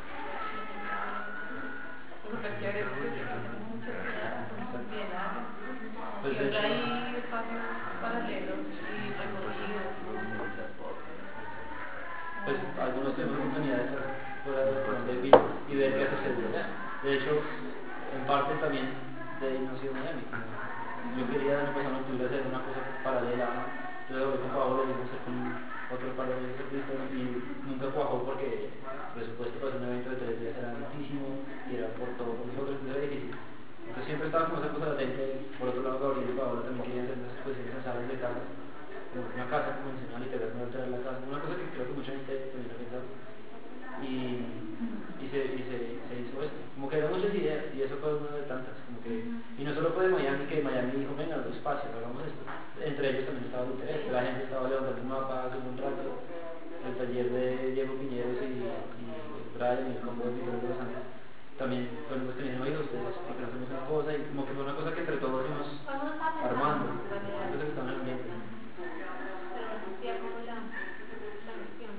Súper chévere, porque se hacen muchas cosas bien largas. Pues Y de otra hecho, hay espacios paralelos y recorridos y muchas cosas. pues algunos tuvimos la oportunidad de estar fuera del restaurante de Villa y ver qué sucede allá. De hecho, en parte también de ahí nació Miami. Como yo quería el año pasado en octubre hacer una cosa paralela, entonces hablé con Pablo y hacer con otro par de amigos artistas y nunca cuajó porque el presupuesto para hacer un evento de tres días era altísimo y era por todo por nosotros, entonces era difícil. Entonces siempre estaba como esa cosa latente. Por otro lado, Gabriel y Paola también querían hacer unas exposiciones en salas de casas, como una casa convencional y pegar una altar en la casa, una cosa que creo que mucha gente también ha pensado. Y, y, se, y se, se hizo esto, como que eran muchas ideas y eso fue una de tantas, como que, y no solo fue de Miami, que Miami dijo, venga, los espacios, hagamos esto. Entre ellos también estaba el interés, la gente estaba levantando el mapa hace un rato, el taller de Diego Piñeros y, y Brian y el combo de Miguel de los Santos. También fueron los que me dijeron, oye, ustedes, ¿por qué no hacemos una cosa? Y como que fue una cosa que entre todos fuimos armando, una cosa que estaba en el ambiente. Pero no existía como la, la gestión.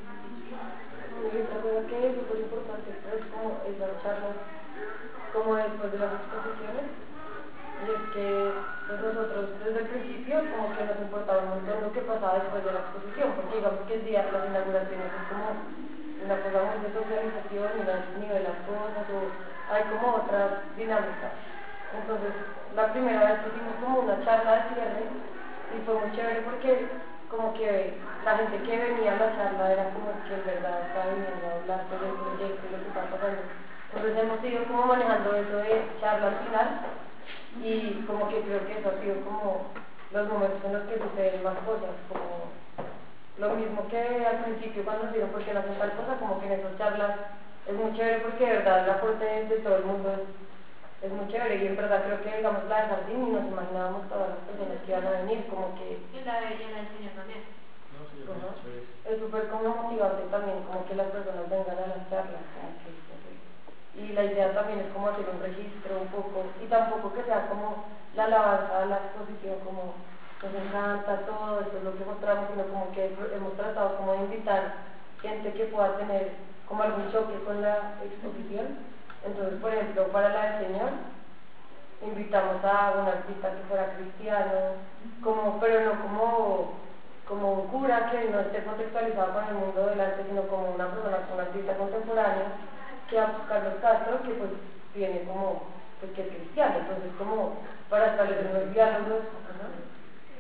Y otra cosa que es súper importante es como esas charlas, como después de las exposiciones, y es que pues nosotros desde el principio como que nos importaba un montón lo que pasaba después de la exposición, porque digamos que el día de las inauguraciones es como una cosa muy de socialización y no nivel las cosas o hay como otras dinámicas. Entonces la primera vez que hicimos como una charla de cierre y fue muy chévere porque como que la gente que venía a la charla era como que en verdad estaba viniendo a hablar sobre el proyecto y lo que estaba pasando. Entonces hemos ido como manejando eso de charla al final y como que creo que eso ha sido como los momentos en los que suceden más cosas, como lo mismo que al principio cuando nos dijeron por qué no hacen tal cosa, como que en esas charlas es muy chévere porque de verdad el aporte de todo el mundo es, es muy chévere y en verdad creo que digamos la de Jardín y nos imaginábamos todas las personas que iban a venir, como que Y la de ella, la del señor también. No, sí, yo Ajá. creo que es súper como motivante también, como que las personas vengan a las charlas, como que, no sé. Y y la idea también es como hacer un registro un poco, y tampoco que sea como la alabanza a la exposición, como nos encanta todo, esto es lo que mostramos, sino como que hemos tratado como de invitar gente que pueda tener como algún choque con la exposición. Entonces, por ejemplo, para la del Señor, invitamos a un artista que fuera cristiano, como, pero no como, como un cura que no esté contextualizado con el mundo del arte, sino como una persona, un artista contemporáneo, que a Carlos Castro, que pues tiene como, pues que es cristiano, entonces como para establecer unos diálogos, ¿no?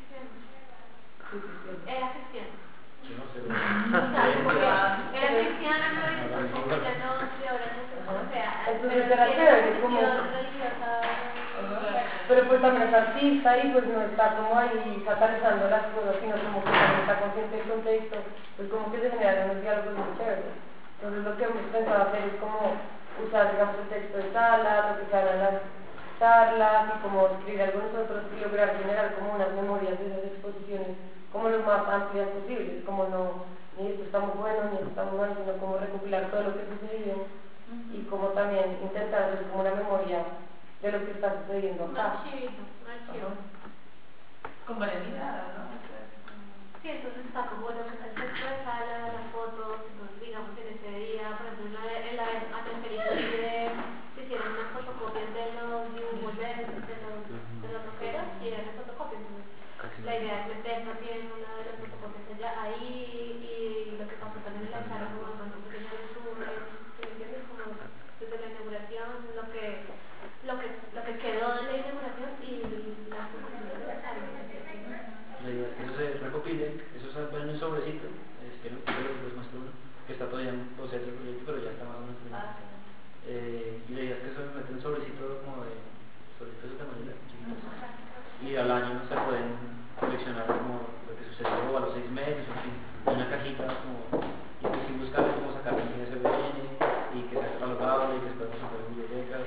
Era cristiano. Yo no sé. O sea, porque era cristiano, no era como que ya no, y ahora no sé, o sea, Entonces pero era tiene chévere, una como- posición religiosa. Pero pues también es artista y pues no está como ahí satanizando las cosas, sino como que también está consciente del contexto, pues como que se generan unos diálogos muy chéveres. Entonces lo que hemos pensado hacer es como usar, digamos, el texto de sala, lo que se habla en las charlas y como escribir algo nosotros y lograr generar como unas memorias de esas exposiciones como lo más amplias posibles, como no, ni esto está muy bueno, ni esto está muy mal, sino como recopilar todo lo que sucedió y como también intentar hacer como una memoria de lo que está sucediendo Un acá. archivo, un archivo. Con varias miradas, ¿no? Sí, entonces está como lo que es el texto de sala, las fotos, entonces digamos en ese día, por ejemplo en la, en la atmósfera libre, se hicieron unas fotocopias de los dibujos de, de los, de los rockeros y eran las fotocopias, entonces la idea es meter también una de las fotocopias allá ahí y lo que pasó también en la sala, como además un pequeño resumen, ¿sí me entiendes? Como desde la inauguración, lo que, lo que, lo que quedó de la inauguración y las conclusiones de la sala. La idea es que eso se recopile, eso se va en un sobrecito, eh, si quieren les muestro uno, que está todavía en boceto del proyecto, pero ya está más o menos terminado. Eh, y la idea es que eso se mete en un sobrecito como de sobrecitos de manera chiquitos. Y al año se pueden coleccionar como lo que sucedió a los seis meses, en fin, en una cajita como, y pues sí buscar cómo sacar el I S B N y que sea catalogable y que se pueda encontrar en bibliotecas.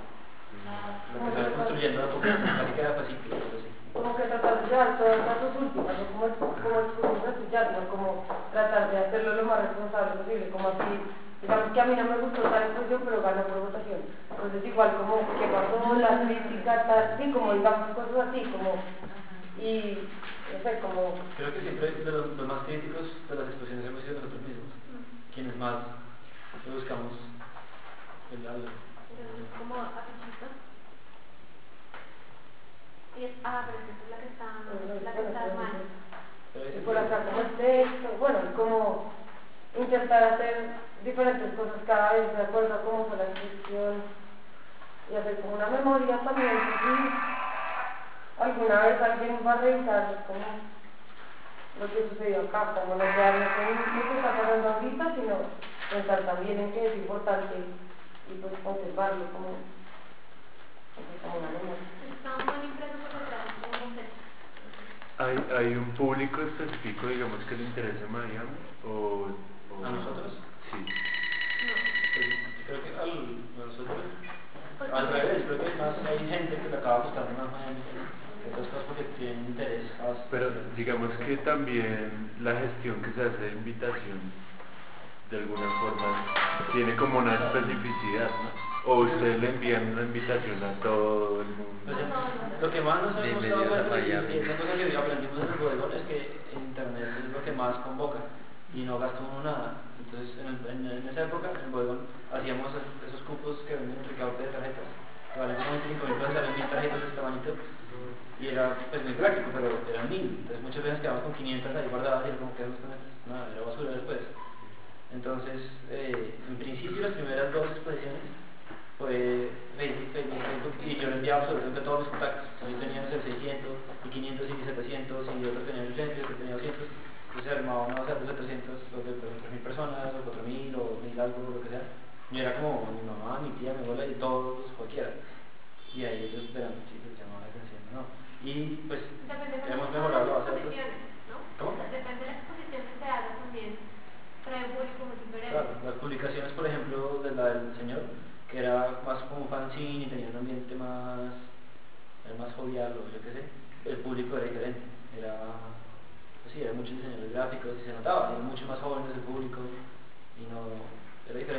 Lo que se va construyendo a poco, casi queda fascículo, algo así. Como que tratar de llevar todas las sus últimas, no como, como expusimos a escuchar, sino como tratar de hacerlo lo más responsable posible, como así, digamos que a mí no me gustó tal exposición, pero ganó por votación. Entonces igual como que pasó, la crítica, tal, sí, como digamos cosas así, como, y no sé, como... Creo que siempre de los, los más críticos de las exposiciones hemos sido nosotros mismos, quienes más buscamos el algo. Entonces, como afichita. Y es, ah, pero es que esta es la que está, la que está mal. Pero Y ese por acá como el texto, bueno, como intentar hacer diferentes cosas cada vez de acuerdo a cómo fue la exposición y hacer como una memoria también, si alguna vez alguien va a revisar como lo que sucedió acá, como no quedarme con lo que está pasando ahorita, sino pensar también en que es importante y pues conservarlo como, como una memoria. Está un buen impreso por detrás, como un boceto. ¿Hay, ¿Hay un público específico, digamos, que le interese Miami? ¿O, o... ¿A nosotros? Sí. No. Pues, creo que al, a nosotros, Pues al sí. revés, creo que más hay gente que le acaba gustando más Miami que otras cosas porque tienen interés. hasta- Pero digamos que también la gestión que se hace de invitación, de alguna forma, tiene como una especificidad, ¿no? O ustedes le envían una invitación a todo el mundo. Pues, eh, lo que más nos hemos dado Bienvenidos a cuenta y Miami. y es una cosa que aprendimos en el bodegón es que internet es lo que más convoca y no gasta uno nada. Entonces en, el, en, en esa época en el bodegón hacíamos esos cupos que venden en Ricaurte de tarjetas que valen como veinticinco mil pesos, salen mil tarjetas de este tamañito y era pues muy práctico, pero eran mil. Entonces muchas veces quedamos con quinientas ahí guardadas y era como que hacemos con estas, nada, era basura después. Entonces eh, en principio las primeras dos exposiciones fue Facebook, Facebook, Facebook y yo le enviaba absolutamente todos mis contactos. Yo tenía no sé, seiscientos y quinientos y setecientos y otros tenían ochocientos y otros tenían doscientos. Entonces se armaba una base de datos de trescientos o de tres mil personas o cuatro mil o mil algo, lo que sea. Yo era como mi mamá, mi tía, mi abuela y todos, cualquiera. Y ahí ellos verán si les llamaba la atención o no. Y pues Depende de hemos cómo mejorado son la las base de datos. exposiciones, ¿no? ¿Cómo? Depende de la exposición que se haga también. Trae un público muy diferente. Claro, las publicaciones, por ejemplo, de la del señor, que era más como un fanzine y tenía un ambiente más, era más jovial o yo qué sé, el público era diferente, era, pues sí, eran muchos diseñadores gráficos y se notaba, eran mucho más jóvenes el público y no, era diferente.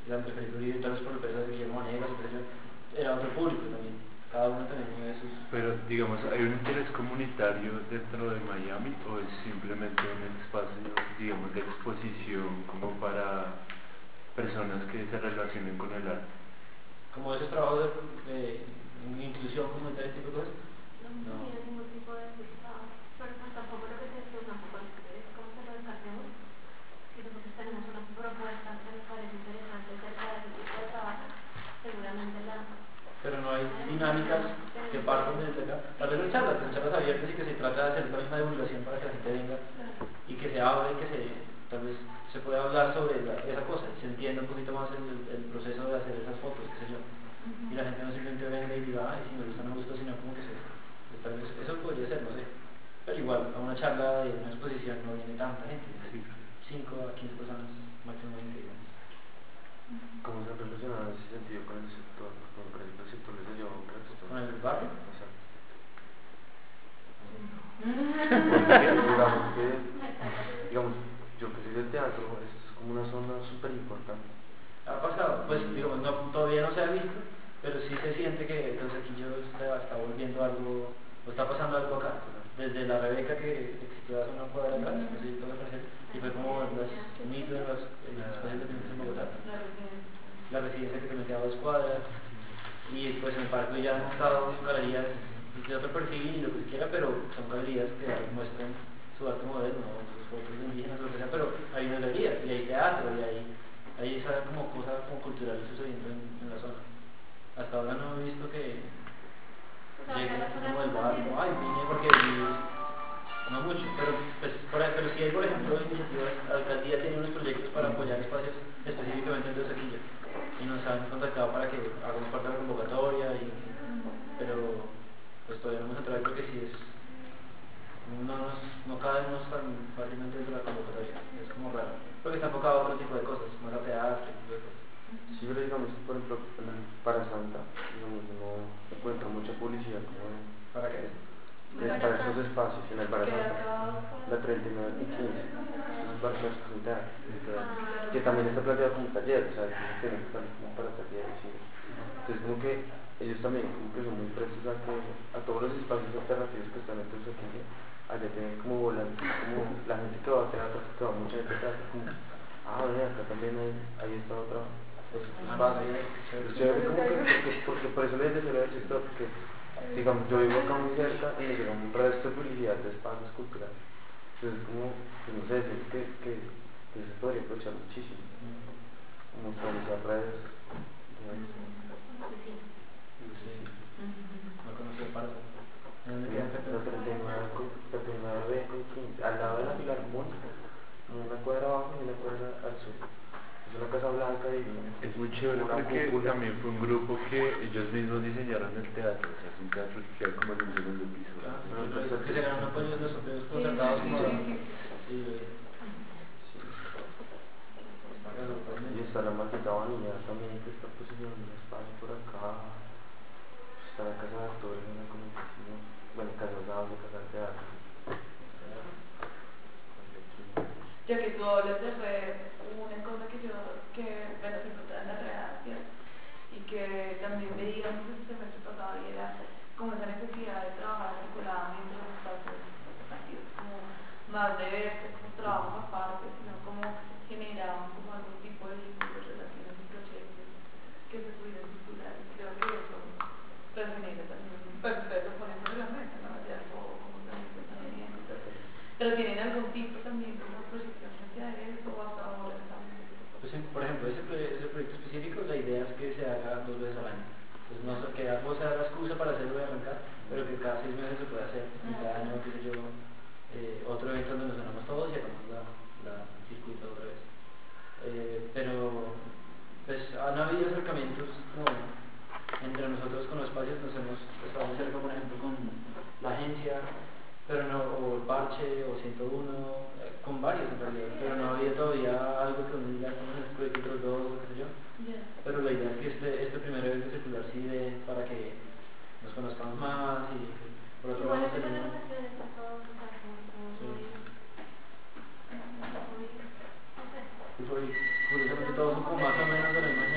la Prefectura Uribe, tal vez por el peso de Guillermo Vanegas, o qué sé yo, era otro público también. Cada uno también tiene sus... Pero, digamos, ¿hay un interés comunitario dentro de Miami o es simplemente un espacio, digamos, de exposición como para personas que se relacionen con el arte? Como esos trabajos de, de inclusión comunitaria, tipo de cosas. No, no tiene ningún tipo de resultado, pero pues tampoco lo que te digo, tampoco es como que lo descartemos, sino porque tenemos una propuesta que nos parece interesante acerca de ese tipo de trabajo, seguramente la... Pero no hay dinámicas que partan desde acá. Tal vez en charlas, en charlas abiertas y que se trata de hacer la misma divulgación para que la gente venga y que se hable y que se, tal vez se pueda hablar sobre la, esa cosa, y se entienda un poquito más el, el proceso de hacer esas fotos, qué sé yo. Y la gente no simplemente venga y diga, ay, si me gusta, no me gusta, sino como que se... Tal vez eso podría ser, no sé. Pero igual, a una charla de una exposición no viene tanta gente, cinco a quince personas máximo veinte, digamos. ¿Cómo se ha relacionado en ese sentido con el sector? Con el sector les lleva un resto. ¿Con el barrio? Exacto. Porque, digamos que, digamos, yo que soy del teatro, esto es como una zona súper importante. Ha pasado, pues digamos, no, todavía no se ha visto, pero sí se siente que el Cerquillo está, está volviendo algo, o está pasando algo acá. Desde la Rebeca que existió hace una cuadra atrás, no sé si todo conocer, y fue como las mito en los, en los espacios de pintas en Bogotá. La residencia que te metía a dos cuadras, y pues en el parque ya han montado galerías de otro perfil y lo que se quiera, pero son galerías que muestran su arte moderno, sus fotos de indígenas, lo que sea, pero hay unas galerías, y hay teatro, y hay, hay esa como cosa como cultural sucediendo en, en la zona. Hasta ahora no he visto que llegue como el barrio, ay, vine porque vi, no mucho, pero pues por ahí, pero sí hay, por ejemplo, iniciativas, la alcaldía tiene unos proyectos para apoyar espacios específicamente en Dos Cerquillo, y nos han contactado para que hagamos parte de la convocatoria, y, pero pues todavía no hemos entrado porque sí es, no nos, no cabemos tan fácilmente dentro de la convocatoria, es como raro, porque está enfocado a otro tipo de cosas, más a teatro, ese tipo de cosas. Sí, pero digamos, por ejemplo, para Santa, digamos, no encuentro mucha publicidad como ¿Para qué? de, para estos espacios, en el Para Santa, la treinta y nueve y quince, esos barcos que son teatro, que también está planteado como taller, o sea, como que no están como para talleres, ¿sí? Entonces como que ellos también como que son muy prestos a que a todos los espacios alternativos que están en Dos Cerquillo, allá tienen como volantes, como la gente que va a teatro, que va mucha gente a teatro, como, ah, bueno, acá también hay, ahí está otra. Pues, espacio, es chévere como que, porque, porque por eso les decía el sector, porque digamos, yo vivo acá muy cerca y me llega un resto de publicidad de espacios culturales. Entonces como, pues no sé, siento que, que, que se podría aprovechar muchísimo, como actualizar redes. No conocía para eso. ¿Dónde queda La treinta y nueve B con quince, al lado de la Filarmónica, una cuadra abajo y una cuadra al sur. Es una casa blanca y es muy chévere porque cúpula. También fue un grupo que ellos mismos diseñaron el teatro, o sea, es un teatro que queda como en un segundo piso. Ah, sí, no, no, que se ganan apoyos de los propios concertados como sí, sí, y está la maqueta vanilla también que está posicionando un espacio por acá. Está la casa de actores, una comunicación, bueno, casa de audio, casa de teatro. Ya que tú hablas de red, una cosa que yo, que bueno, se encontraba en la redacción y que también veíamos el semestre pasado y era como esa necesidad de trabajar articuladamente los espacios activos, como más de verse como trabajos aparte, sino como generaban como algún tipo de vínculos, relaciones y proyectos que se pudieran vincular, y creo que eso pues genera también, pues ustedes lo ponen sobre la mesa, ¿no? De algo como también se está viendo, pero tienen algún tipo también como proyección hacia eso o hasta ahora estamos. Pues, por ejemplo, ese, ese proyecto específico, la idea es que se haga dos veces al año. Entonces, no sé, que algo sea la excusa para hacerlo y arrancar, pero que cada seis meses se pueda hacer, y cada año, qué sé yo, eh, otro evento donde nos unamos todos y hagamos la, la circuito otra vez. Eh, pero, pues, han habido acercamientos como entre nosotros con los espacios, nos hemos estado muy cerca, por ejemplo, con la agencia, pero no, o el Parche, o ciento uno, eh, con varios en realidad, pero no había todavía algo que uno diga, estamos en este proyecto entre los dos, o qué sé yo. Yeah. Pero la idea es que este, este primer evento circular sí de, para que nos conozcamos más y por otro lado... Igual es relaciones con todos, o sea, como, como sí. muy, muy, no sé. Y curiosamente todos son como más o menos de la misma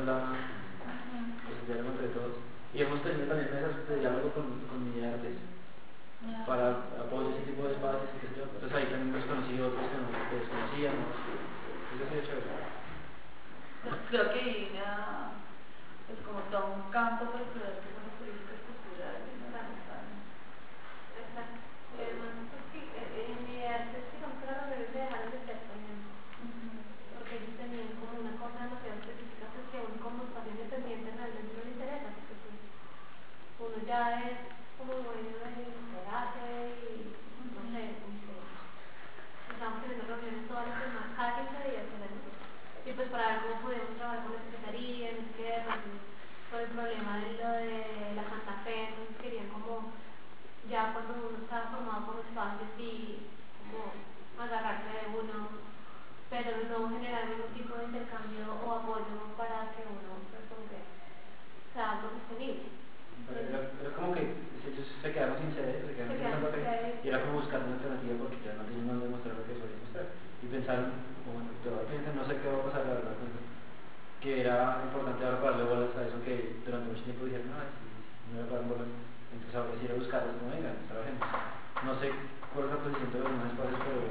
la, pues, el diálogo entre todos. Y hemos tenido también mesas de diálogo con, con Midiartes para apoyo ese tipo de espacios y qué sé yo. Entonces ahí también hemos conocido otros que no que desconocíamos. Eso ha sido chévere. Creo que hay una, es como todo un campo para estudiar como las políticas culturales. Exacto. Y además, pues sí, en Midiartes, digamos que las reuniones se dejaron de ser, por ejemplo. Porque ellos tenían como una cosa demasiado específica, pues que uno como espacio independiente realmente no le interesa, porque pues uno ya es como dueño del pedazo y no sé, como que estamos teniendo reuniones todas las semanas, cada quince días tenemos, y pues para ver cómo podemos trabajar con la secretaría, no sé qué, pues por el problema de lo de la Santa Fe, entonces querían como ya cuando uno estaba formado como espacios y como agarrarse de uno, pero no generar ningún tipo de intercambio o apoyo para que uno pues como que sea algo sostenible. Era, era como que ellos se quedaron sin sede, se quedaron sin Santa Fe, y era como buscar una alternativa porque ya no, ellos no demostraron lo que podían demostrar. Y pensaron, como todavía piensan, no sé qué va a pasar, la verdad, pienso, que era importante ahora pararle bolas a eso que durante mucho tiempo dijeron, no, si, si no le paran bolas, entonces ahora sí ir a buscarlos, como vengan, trabajemos. No sé cuál es la posición de los demás espacios, pero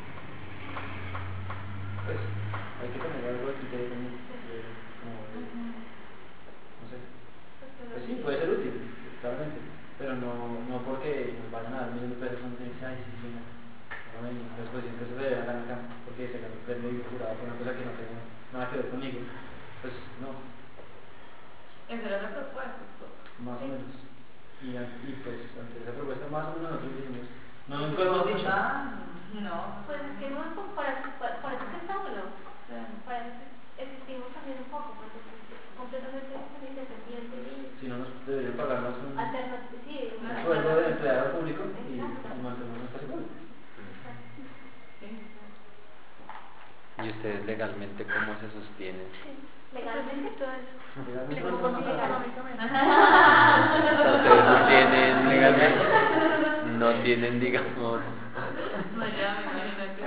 pues hay que tener algo de criterio también, como de, no sé. Pues sí, puede ser útil, claramente, pero no, no porque nos vayan a dar un millón de pesos, uno dice, ay, sí, sí, no, no, en la exposición que se debe dar acá, porque se ganó el premio y jurado por una cosa que no tenía nada que ver conmigo, pues no. Esa era la propuesta. Más sí. o menos. Y, y pues ante esa propuesta, más o menos nosotros dijimos, no, nunca hemos dicho. No. Pues es que no es como para, para, para eso que estamos, ¿no? Sí. Para eso existimos también un poco, porque completamente independiente y si no nos deberían pagarnos un, sí, un sueldo de empleado público y, y mantener nuestra seguridad. ¿Y ustedes legalmente cómo se sostienen? Sí. Legalmente todo eso. Legalmente no no económicamente. Ustedes no tienen legalmente, no tienen, digamos. No, ya me imagínate.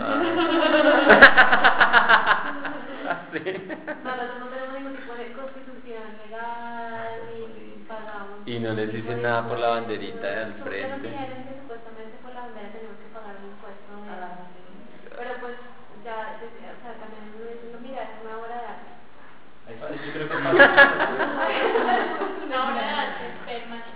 Ah. Sí. Nosotros no tenemos ningún tipo de constitución legal y pagamos. Y no les dicen nada por la banderita de al frente. Nos dijeron que supuestamente por la bandera tenemos que pagar un impuesto. Ah, sí. Pero pues ya, o sea, también no mira, es una obra de arte. Yo creo que es una obra de arte, permanente.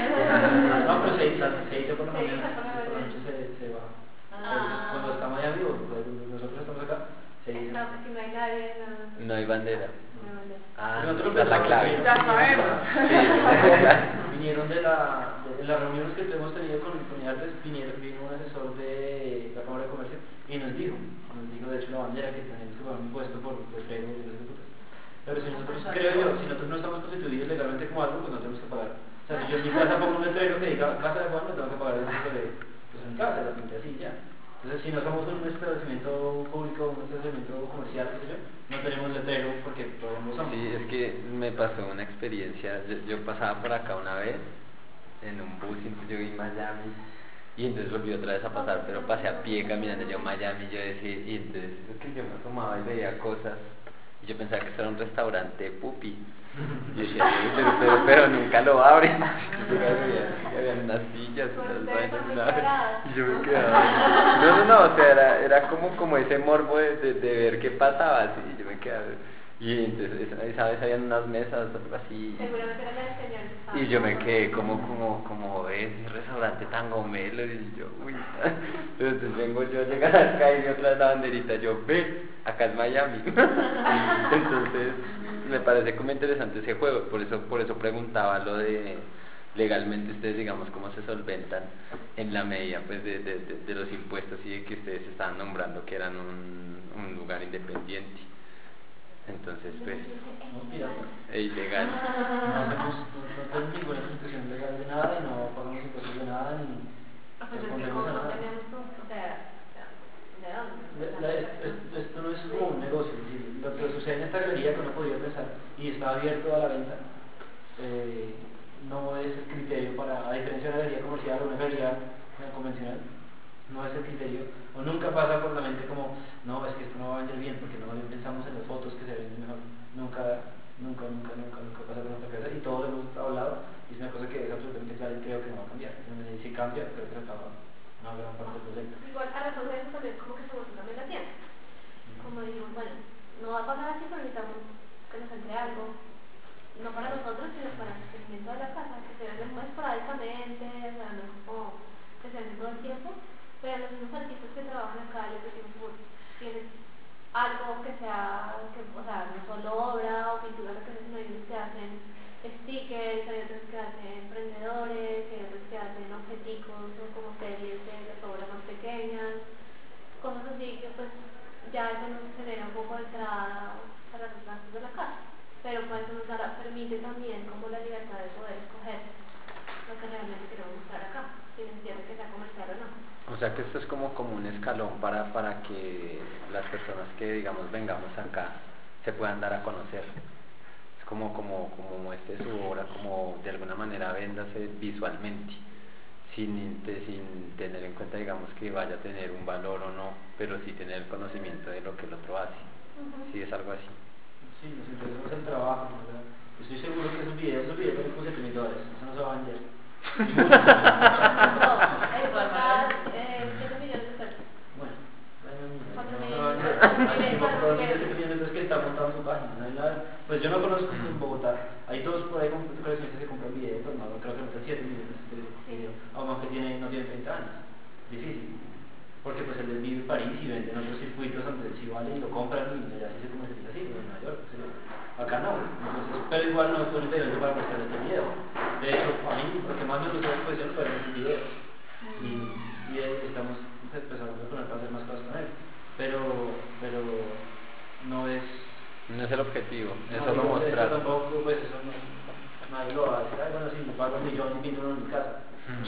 No, pero se hizo, se hizo por la mañana, por la noche se, se va. Ah. Cuando está Miami o nosotros estamos acá, se hizo. No, si no hay nadie, no. No hay bandera. No hay bandera. Ah, nosotros esa es la clave. Ya sabemos. Sí, esa es la clave. Vinieron de la, de, de las reuniones que hemos tenido con Comunidades, vinieron, vino un asesor de la Cámara de Comercio y nos dijo, nos dijo de hecho la bandera que tenemos que pagar un impuesto por letrero y los putas. Pero si nosotros, creo yo, si nosotros no estamos constituidos legalmente como algo, pues no tenemos que pagar. O sea, si yo en mi casa pongo un letrero que diga Casa de Juan, no tengo que pagar el impuesto de, pues en mi casa, la pinté así ya. Entonces, si no somos un establecimiento público, un establecimiento comercial, qué sé yo, no tenemos letrero porque todos no somos. Sí, es que me pasó una experiencia, yo, yo pasaba por acá una vez, en un bus, entonces yo vi Miami, y entonces volví otra vez a pasar, pero pasé a pie caminando yo a Miami, yo decía, y entonces es que yo me asomaba y veía cosas, y yo pensaba que esto era un restaurante pupi. Y yo decía, pero, pero, pero nunca lo abren. Yo veía, había unas sillas, unas vainas, nada. Y yo me quedaba. No, no, no, o sea, era, era como, como ese morbo de, de, de ver qué pasaba, así. Y yo me quedaba. Y entonces, esa vez habían unas mesas, algo así. Seguramente era la del señor. Y yo me quedé como, como, como, ese restaurante tan gomelo. Y yo, uy. Entonces vengo yo a llegar acá y me otra vez la banderita. Yo, ve, acá es Miami. Entonces, me parece como interesante ese juego. Por eso, por eso preguntaba lo de legalmente ustedes, digamos, cómo se solventan en la medida pues de, de, de, de los impuestos y de que ustedes estaban nombrando que eran un, un lugar independiente. Entonces, pues, es ilegal. No hacemos, no, no tenemos ninguna institución legal de nada y no pagamos impuestos de nada ni respondemos a No nada. tenemos, o sea, ¿de dónde? La- la- esto, esto- esto no es como un negocio, es decir, lo que sucede en esta galería que uno podría pensar y está abierto a la venta, eh, no es el criterio para, a diferencia de una galería comercial o una galería eh, convencional, no es el criterio, o nunca pasa por la mente como, no, es que esto no va a vender bien porque no pensamos en las fotos que se venden mejor, nunca Nunca, nunca, nunca, nunca pasa por nuestra cabeza y todo lo hemos hablado y es una cosa que es absolutamente clara y creo que no va a cambiar. Y si cambia, creo que se acaba una gran parte del proyecto. Igual a razón de eso también como que se volvió también la tienda. Como dijimos, bueno, no va a pasar así, pero necesitamos que nos entre algo, no para nosotros, sino para el crecimiento de la casa, que se vea más esporádicamente, o sea, no es como que se vea todo el tiempo, pero a los mismos artistas que trabajan acá les decimos, bueno, tienes algo que sea, que, o sea, no solo obra o pintura, que sino hay unos que hacen stickers, hay otros que hacen emprendedores, hay otros que hacen objeticos o como series de las obras más pequeñas, cosas así que pues ya eso nos genera un poco de entrada para los gastos de la casa, pero pues eso nos dará, permite también como la libertad de poder escoger lo que realmente queremos mostrar acá, sin necesidad de que sea comercial o no. O sea que esto es como, como un escalón para, para que las personas que digamos vengamos acá se puedan dar a conocer. Es como, como, como muestre su obra, como de alguna manera véndase visualmente, sin, sin tener en cuenta digamos que vaya a tener un valor o no, pero sí tener el conocimiento de lo que el otro hace. Uh-huh. Sí, es algo así. Sí, nos interesamos el trabajo, ¿verdad? Estoy seguro que esos videos, esos videos son siete mil dólares, eso no se va a vender. No, es verdad, siete millones de pesos. Bueno, cuatro millones de pesos que está montado en su página. Pues yo no conozco en Bogotá, hay dos por ahí coleccionistas que compran videos, pues no, creo que no son siete millones de video, aunque tiene, no tiene treinta años, difícil. Porque pues él vive en París y vende en otros circuitos donde sí vale y lo compran y allá sí se comercializa así, en Nueva York, sí. Acá no, entonces, pero igual no es un interés para mostrar este video. De hecho, a mí lo que más me gusta de la exposición fue esos videos y, y estamos empezando a poner para hacer más cosas con él, pero, pero no es... No es el objetivo, es no, solo mostrar. Eso tampoco, pues eso no, nadie lo va a decir, ay bueno, sí, me pago un millón y pinto uno en mi casa.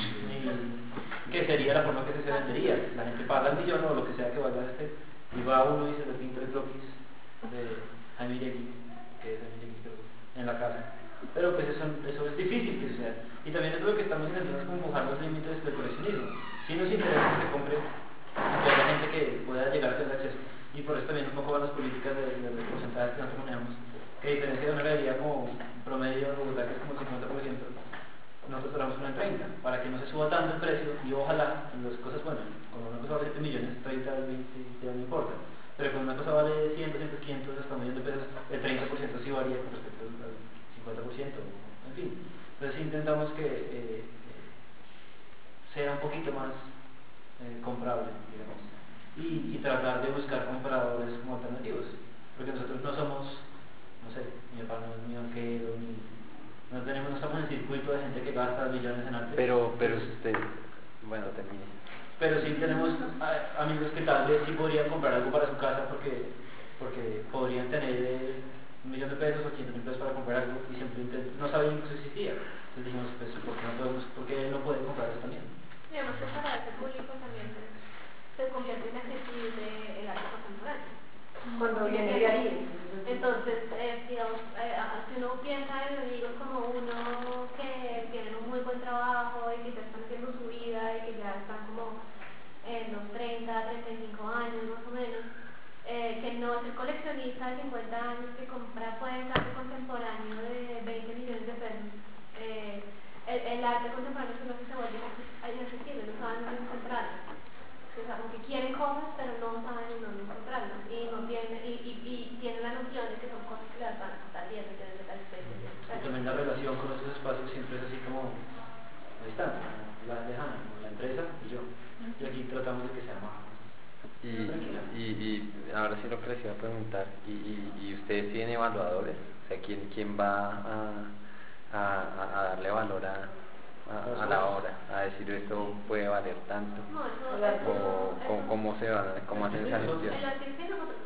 Ni, que sería la forma que se vendería. La gente paga el millón o lo que sea que valga este y va uno y se le pinta el croquis de Jaime Iregui, que es Jaime Iregui, creo, en la casa. Pero pues eso, eso es difícil que suceda. Y también es lo que estamos intentando es empujar los límites del coleccionismo. Si nos interesa que se compre, que haya gente que pueda llegar a tener acceso. Y por eso también un poco van las políticas de, de los porcentajes que nosotros manejamos, que a diferencia de una galería como promedio en Bogotá, que es como el cincuenta por ciento, nosotros trabajamos con el treinta por ciento, para que no se suba tanto el precio y ojalá en las cosas, bueno, como una cosa vale siete millones, treinta, veinte, ya no importa, pero cuando una cosa vale cien, doscientos, quinientos, hasta un millón de pesos, el treinta por ciento sí varía con respecto al cincuenta por ciento, en fin. Entonces intentamos que eh, sea un poquito más eh, comprable, digamos, y, y tratar de buscar compradores como alternativos, porque nosotros no somos, no sé, mi papá no es ni banquero, ni... No tenemos, no estamos en el circuito de gente que gasta millones en arte. Pero, pero usted, bueno, termine. Pero sí tenemos a, amigos que tal vez sí podrían comprar algo para su casa porque, porque podrían tener eh, un millón de pesos o quinientos mil pesos para comprar algo y simplemente no sabían que eso existía. Entonces dijimos, pues, ¿por qué no podemos, por qué no pueden comprar eso también? Digamos que para ese público también se, se convierte en accesible el arte contemporáneo. Cuando viene de ahí. Entonces, eh, digamos, eh, si uno piensa en amigos como uno que tienen un muy buen trabajo y que ya están haciendo su vida y que ya están como en los treinta, treinta y cinco años más o menos, eh, que no es el coleccionista de cincuenta años que compra pues arte contemporáneo de veinte millones de pesos. Eh, el, el arte contemporáneo es uno que se vuelve inaccesible, no saben dónde encontrarlo. O sea, como que quieren cosas, pero no saben en dónde encontrarlas y no tienen, y, y, y tienen la noción de que son cosas que las van a costar diez millones de tal especie. Y también la relación con esos espacios siempre es así como a distancia, la lejana, como la empresa y yo. Y aquí tratamos de que sea más y, y, y ahora sí lo que les iba a preguntar, ¿y, y, y ustedes tienen evaluadores? O sea, ¿quién, quién va a, a, a darle valor a A, a la hora, a decir esto puede valer tanto, no, eso, o eso, cómo, cómo se va, cómo hacen esa gestión. El artista y nosotros,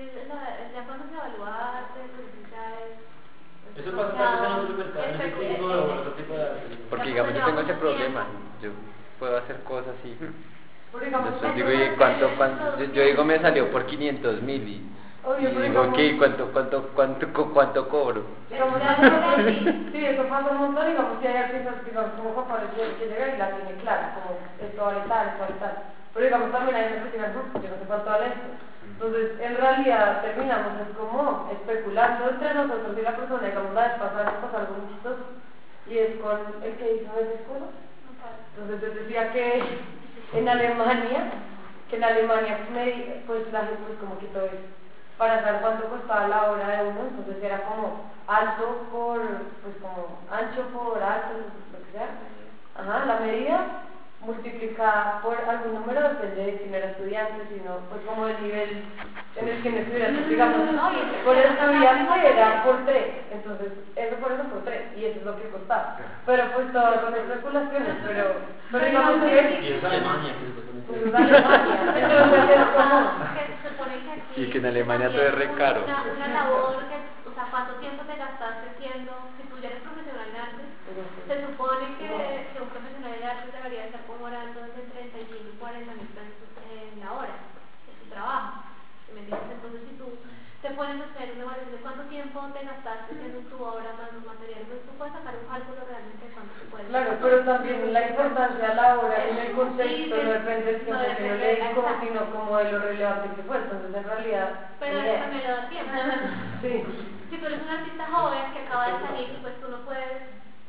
la forma de evaluar, de publicitar, eso pasa tal vez en otro mercado, en otro tipo de otro tipo de arte. Porque digamos yo tengo ese problema, yo puedo hacer cosas y después digo, ¿y digamos, cuánto, cuánto? Yo, yo digo me salió por quinientos mil y Obvio, y pero digo, digamos, ok, ¿cuánto, cuánto, cuánto, cu- cuánto cobro? digamos, sí, sí, eso pasa un montón, digamos, que hay artistas, digamos, como Juan Pablo, que, que llega y la tiene clara, como esto vale tal, esto vale tal. pero digamos también hay gente que dice, no, yo no sé cuánto vale esto. Entonces, en realidad terminamos es como especulando entre nosotros y la persona, digamos, la vez pasada nos pasó algo muy chistoso, y es con el que hizo esa escuela. Entonces yo decía que en Alemania, que en Alemania pues la gente pues como que todo es para saber cuánto costaba la hora de uno, entonces era como alto por, pues como ancho por alto, lo que sea, ajá, la medida multiplicada por algún número, depende de si no era estudiante, sino pues como el nivel en el que no estuviera, digamos, por estudiante era por tres, entonces eso por eso por tres, y eso es lo que costaba, pero pues todas son especulaciones, pero, pero digamos que Y es Alemania, que supuestamente pues es Alemania, entonces es como que se supone que aquí Y que en Alemania todo es re caro. Una, una labor que, o sea, ¿cuánto tiempo te gastaste siendo, si tú ya eres profesional de artes, se supone que, que un profesional de artes debería estar cobrando entre treinta y cinco y cuarenta mil pesos en la hora de su trabajo, ¿me entiendes? Entonces si tú te pones a hacer una evaluación de cuánto tiempo te gastaste haciendo tu obra más los materiales, pues tú puedes sacar un cálculo realmente de cuánto te puedes claro, gastar. pero también la importancia de la obra en el contexto Sí, no depende del tiempo no que depende, lo dedico, exacto. sino como de lo relevante que fue, entonces en realidad Pero ni eso idea. también le da tiempo. Sí. Si tú eres un artista joven que acaba de salir, pues tú no puedes,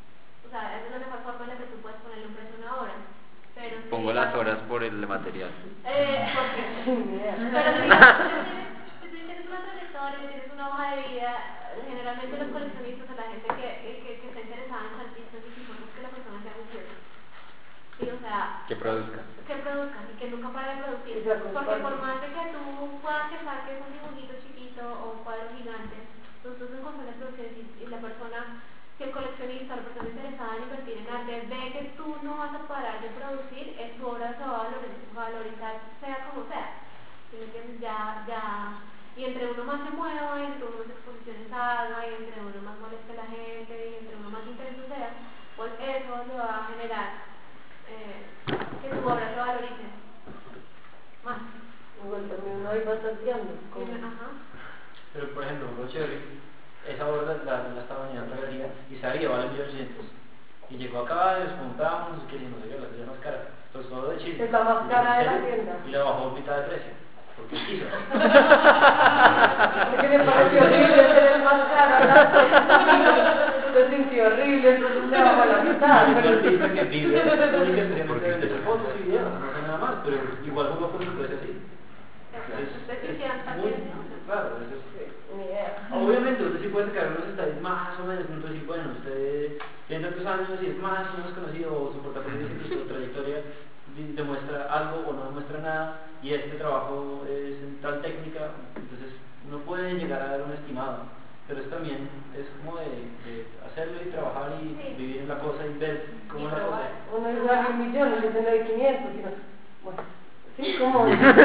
o sea, esa es la mejor forma en la que tú puedes ponerle un precio a una obra. Pero si Pongo las horas por el material. Eh, porque, Ni idea. pero si, si tú tienes una trayectoria, tienes una hoja de vida, generalmente los coleccionistas o la gente que, que, que está interesada en los artistas, les importa que la persona sea juiciosa. Sí, o sea, Que produzca. que produzcan y que nunca pare de producir. Exacto. Porque por más de que tú puedas que saques un dibujito chiquito o un cuadro gigante, tú estás en constante producción y, y la persona, si el coleccionista, la persona interesada en invertir en arte, ve que tú no vas a parar de producir, eh, tu obra se va a valorizar, valorizar sea como sea. ¿Sí me entiendes? Ya, ya. Y entre uno más se mueva, y entre uno más exposiciones haga, y entre uno más moleste a la gente, y entre uno más intenso sea, pues eso le va a generar eh, que tu obra se valorice más. Igual también uno ahí va tanteando. Y me- Ajá. Pero por ejemplo, lo chévere, esa obra la, la estaba en la galería y sabía vale mil ochocientos. Y llegó acá, descontamos, no sé qué, y no sé qué, la tuya más cara. Pues todo de chile. Es la más cara de la tienda. Y la bajó a mitad de precio. Porque quiso. Porque me pareció horrible ser el más caro, ¿no? Se sintió horrible, entonces me bajó a la mitad. El artista que vive, única especialmente vende sus fotos y videos, no hace nada más, pero igual jugó con su precio así. Es, es muy, claro, eso es. Ni idea. Obviamente usted sí puede sacar unos estadios más o menos, entonces sí, bueno, usted tiene tantos años y es más o menos conocido, o su portafolio dice que su trayectoria demuestra algo o no demuestra nada, y este trabajo es en tal técnica, entonces no puede llegar a dar un estimado, pero eso también es como de, de hacerlo y trabajar y Sí. vivir en la cosa y ver cómo es la cosa. Uno dice a un millón, y dicen de quinientos, y no, bueno, sí, como,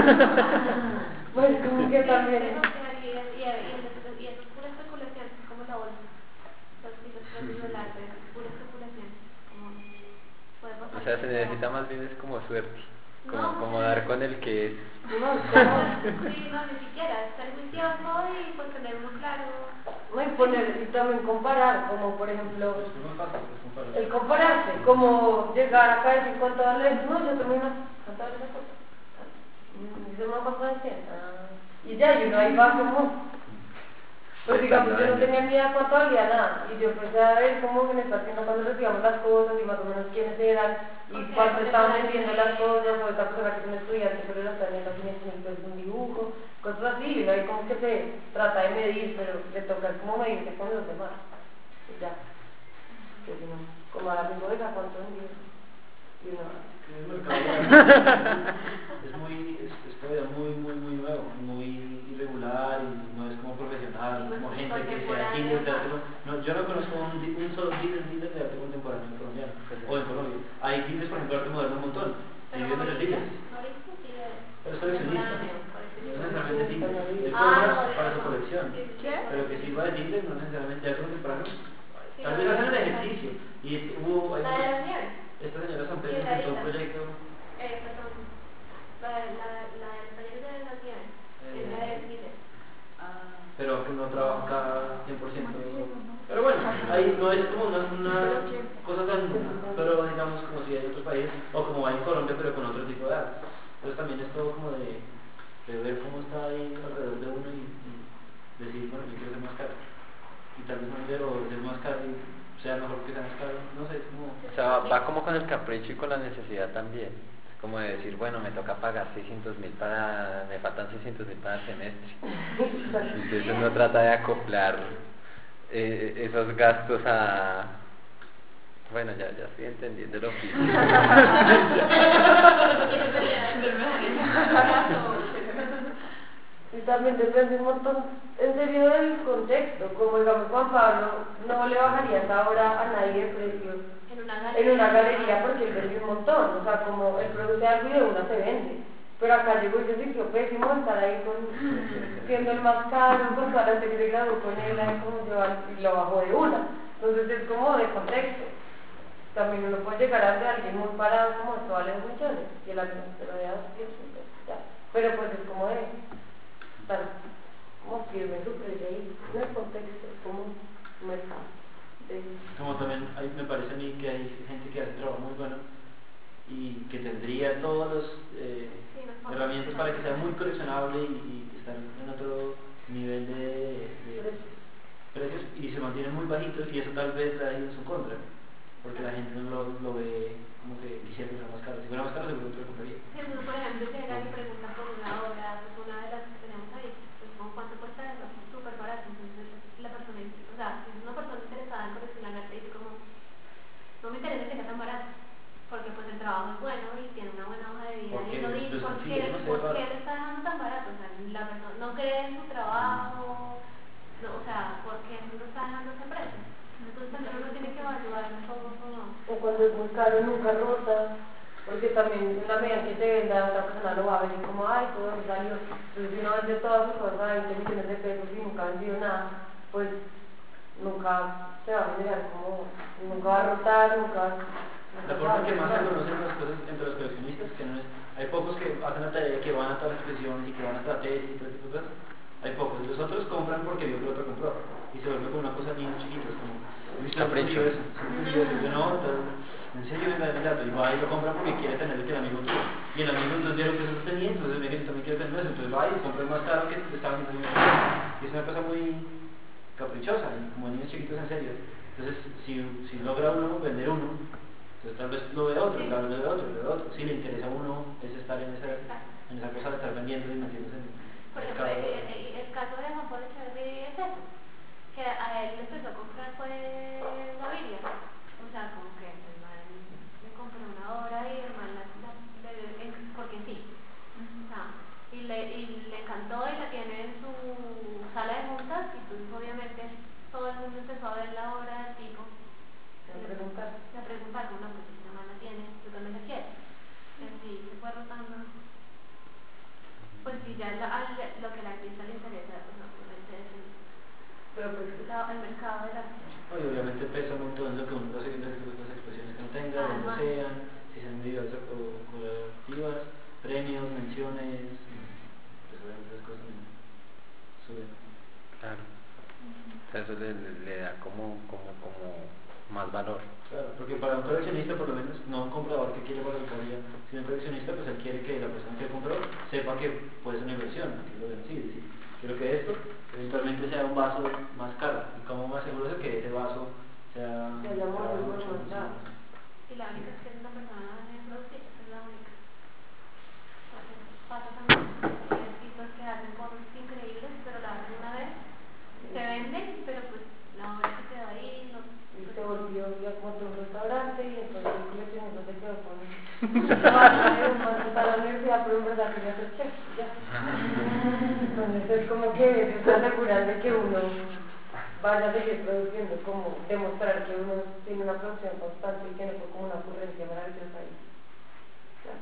pues como que también. Y, y, y, y eso es pura especulación, es como la bolsa. Los tipos del arte, es pura especulación. Como puede pasar. O sea, se necesita más bien es como suerte, como, No, como sí. dar con el que es. No, como, Sí, no, ni siquiera, estar juicioso y pues tener uno claro. no, y poner, y también comparar, como por ejemplo, Es muy fácil, es muy fácil. el compararse, como llegar acá y decir cuánto vale esto, no, yo también más, cuánto vale esa cosa, mm, yo no paso de cien, ah, y ya, y uno ahí va como, pues digamos, yo no tenía ni idea cuánto valía nada, y yo empecé a ver cómo en esta tienda cuando recibíamos las cosas, y más o menos quiénes eran, y Ok, cuánto porque estaban para vendiendo que- las cosas, o esta persona que es un estudiante, pero la están vendiendo a quinientos mil pesos un dibujo, cosas así, y uno ahí como que se trata de medir, pero le toca como medirse con los demás, y ya. Que si no, como a la misma oiga, ¿cuánto vendió? Y uno, El mercado es muy, es, es todavía muy, muy, muy nuevo, muy irregular y no es como profesional, no es como gente que sea dealers de arte. No, yo no conozco un, di- un solo dealer, dealer de arte contemporáneo en colombiano, o en Colombia. Hay dealers, por ejemplo, de arte moderno un montón, y viven de ser dealers. Pero es coleccionista, no necesariamente dealer. Él cobra para su colección, pero que sirva de dealer no necesariamente de arte contemporáneo. Tal vez hacen el ejercicio, y hubo... La de las nieves. Esta señora San Sí, Pedro la presentó un isla. proyecto. Eh, perdón. La, la, la de los talleres de las nieves. Es la de Twitter. Pero que no trabaja cien por ciento. Pero bueno, ahí no es como una, una cosa tan, pero digamos como si hay en otros países, o como hay en Colombia, pero con otro tipo de arte. Entonces también es todo como de, de ver cómo está ahí alrededor de uno y, y decir, bueno, yo quiero ser más caro. Y tal vez no quiero ser más caro y sea mejor que sea más caro, no sé, es como... O sea, va, va como con el capricho y con la necesidad también. Es como de decir, bueno, me toca pagar seiscientos mil para, me faltan seiscientos mil para el semestre. Entonces uno trata de acoplar eh, esos gastos a... Bueno, ya, ya estoy entendiendo el oficio. Y también depende un montón, en serio, del contexto. Como digamos Juan Pablo, no le bajaría esa hora a nadie de precio En una galería. en una galería porque él vende un montón. O sea, como él produce algo y de una se vende. Pero acá llegó y se sintió pésimo estar ahí con, siendo el más caro, con toda la gente que se graduó con él, ahí como llevar, y lo bajó de una. Entonces es como de contexto. También uno puede llegar a ser alguien muy parado como esto vale un millón y el avión se lo da doscientos, ya. Pero pues es como de estar como firme en su precio ahí, en el contexto, es como un mercado. De... Como también hay, me parece a mí que hay gente que hace trabajo muy bueno y que tendría todas las eh, Sí, no, herramientas para que sea muy coleccionable y, y estar en otro nivel de, de precios y se mantienen muy bajitos y eso tal vez le ha ido en su contra. Porque la gente no lo, lo ve como que quisiera que fuera más caro. Si fuera más caro, seguro que lo compraría. Si uno, por ejemplo, llega y pregunta por una obra, pues una de las que tenemos ahí, pues como cuánto cuesta eso, súper barato. Entonces la persona, o sea, si es una persona interesada en coleccionar arte, dice como, no me interesa que sea tan barato, porque pues el trabajo es bueno y tiene una buena hoja de vida. Porque Y uno dice, los ¿por qué, sencillos, no sé, ¿por raro. qué le está dejando tan barato? O sea, la persona no cree en su trabajo, no, o sea, ¿por qué no lo está dejando ese precio? Entonces también uno tiene que evaluar todo, todo. O cuando es muy caro nunca rota, porque también en la medida que se venda otra persona lo va a ver y como, ay, todo me salió. Entonces si uno vende todas sus cosas a veinte millones de pesos y nunca ha vendido nada, pues nunca se va a generar como, nunca va a rotar, nunca, nunca La va forma a que más se nada. conocen las cosas entre los coleccionistas, que no es, hay pocos que hacen la tarea, que van a todas las exposiciones y que van hasta la tesis y todo tipo de cosas. Hay pocos, los otros compran porque vio que el otro compró y se vuelve como una cosa de niños chiquitos, como he visto algo Capricho. curioso, son curiosos, yo no, entonces, en serio venga de dato y va y lo compra porque quiere tener el que el amigo tuvo y el amigo entonces vieron que eso no tenía, entonces me yo también quiero tener eso, entonces va y compra el más caro que estaba haciendo el mismo. Y es una cosa muy caprichosa, y como niños chiquitos en serio. Entonces si, si logra uno vender uno, entonces tal vez lo ve otro, Sí. tal vez lo ve otro, lo ve otro. Si le interesa a uno es estar en esa, en esa cosa de estar vendiendo y metiéndose en Por el ejemplo, mercado. el, el, el caso de Juan Pablo Echeverri es eso, que a él le empezó a comprar fue Gaviria, o sea, como que el man le compró una obra y el man la, la, le, en- porque sí, o sea, y le, y le encantó y la tiene en su sala de juntas y pues obviamente todo el mundo empezó a ver la obra del tipo Se va a preguntar. y a preguntar, bueno, pues si esta man la tiene, yo también la quiero, y así se fue rotando. Pues sí, ya lo, al, lo que a la artista le interesa, pues obviamente es el, Pero pues, la- el mercado del arte. No, y obviamente pesa un montón lo que uno hace, las, las expresiones que uno tenga, Ah, donde bueno. sean, si sean individuales o colectivas, premios, menciones, pues obviamente esas cosas también suben. Claro. O sea, eso le, le- le da como, como, como más valor. Claro, porque para un coleccionista, por lo menos, no un comprador que quiere para la vida, sino un coleccionista, pues él quiere que la persona que compró sepa que puede ser una inversión, que lo ven así, decir, quiero que esto eventualmente sea un vaso más caro, y cómo más seguro es que ese vaso sea... Se llama sea el mucho, bueno, sí. claro. Y la única es que es una persona en producir, esa es la única. Porque pasa también, hay artistas que hacen cosas increíbles, pero la hacen una vez, se venden, pero pues la obra se quedó ahí, no, y se volvió ya como otro restaurante y entonces el coleccionista se quedó con a la universidad, pero en verdad quería ser chef, ya. Entonces es como que se está asegurando que uno vaya a seguir produciendo, como demostrar que uno tiene una producción constante y que no fue como una ocurrencia maravillosa ahí. Ya.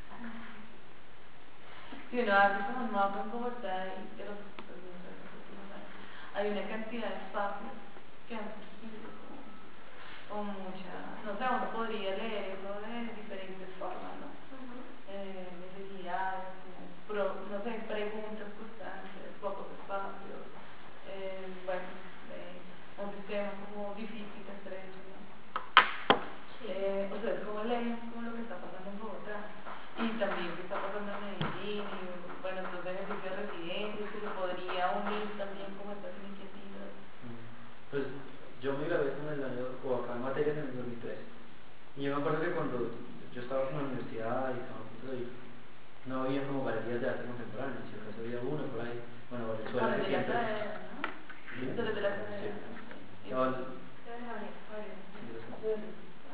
Si uno hace como un mapa en Bogotá y de los pues, no sé, no sé si lo saben, hay una cantidad de espacios que han surgido como, como mucha, no sé, uno podría leer eso de diferentes formas, ¿no? Eh, necesidades, como pro, no sé, preguntas constantes, pocos espacios, eh, bueno, eh, un sistema como difícil, estrecho, ¿no? Eh, o sea, es como leemos como lo que está pasando en Bogotá y también qué está pasando en Y yo me acuerdo que cuando yo estaba en la universidad y estaba a punto de ir, no había como galerías de arte contemporáneo, si acaso había una por ahí, bueno, Valenzuela que siempre... ¿Sí? Desde la Sí. sí. Que Val- Sí, los conozco.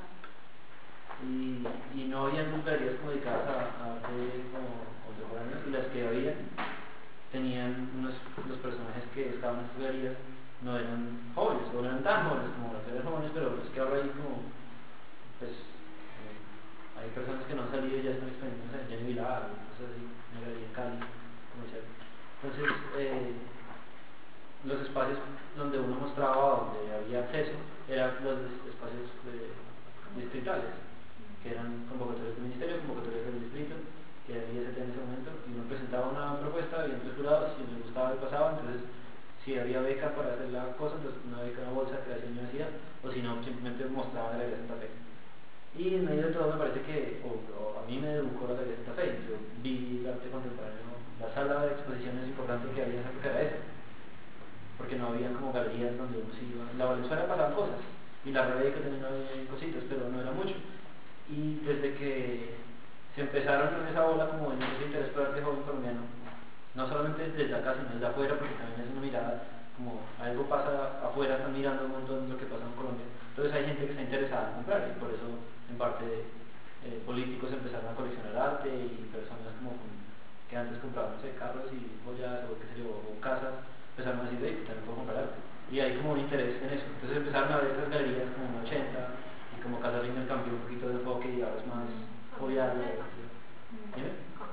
Y, y no había galerías como dedicadas a, a arte como contemporáneo, y las que había tenían unos, los personajes que estaban en esas galerías no eran jóvenes, o no eran tan jóvenes como las que eran jóvenes, pero los que ahora hay como, pues, eh, hay personas que no han salido y ya están experimentando, no sé, Jenny Vilar, o cosas así, una galería en Cali, comercial. Entonces, eh, los espacios donde uno mostraba, donde había acceso, eran los espacios de, distritales, que eran convocatorias del ministerio, convocatorias del distrito, que era I S T en ese momento, y uno presentaba una propuesta, había tres jurados, si les gustaba y pasaba, entonces si había beca para hacer la cosa, entonces una beca, una bolsa que hacía la universidad, o si no, simplemente mostraba la Galería Santa Fe. Y en medio de todo me parece que, o, o a mí me educó la Galería Santa Fe, yo vi el arte contemporáneo, la sala de exposiciones importante que había en esa época era esa, porque no había como galerías donde uno se iba. En la Valenzuela pasaban cosas, y la Rebeca también había cositas, pero no era mucho. Y desde que se empezaron en esa ola como en ese interés por arte joven colombiano, no solamente desde acá, sino desde afuera, porque también es una mirada, como algo pasa afuera, están mirando un montón lo que pasa en Colombia. Entonces hay gente que está interesada en comprar, y por eso, en parte, eh, políticos empezaron a coleccionar arte, y personas como con, que antes compraban, no sé, carros y joyas, o qué sé yo, o casas, empezaron a decir, hey, también puedo comprar arte. Y hay como un interés en eso. Entonces empezaron a ver esas galerías como en los ochenta, y como Casa Ringer cambió un poquito de enfoque y ahora es más jovial. ¿Dime?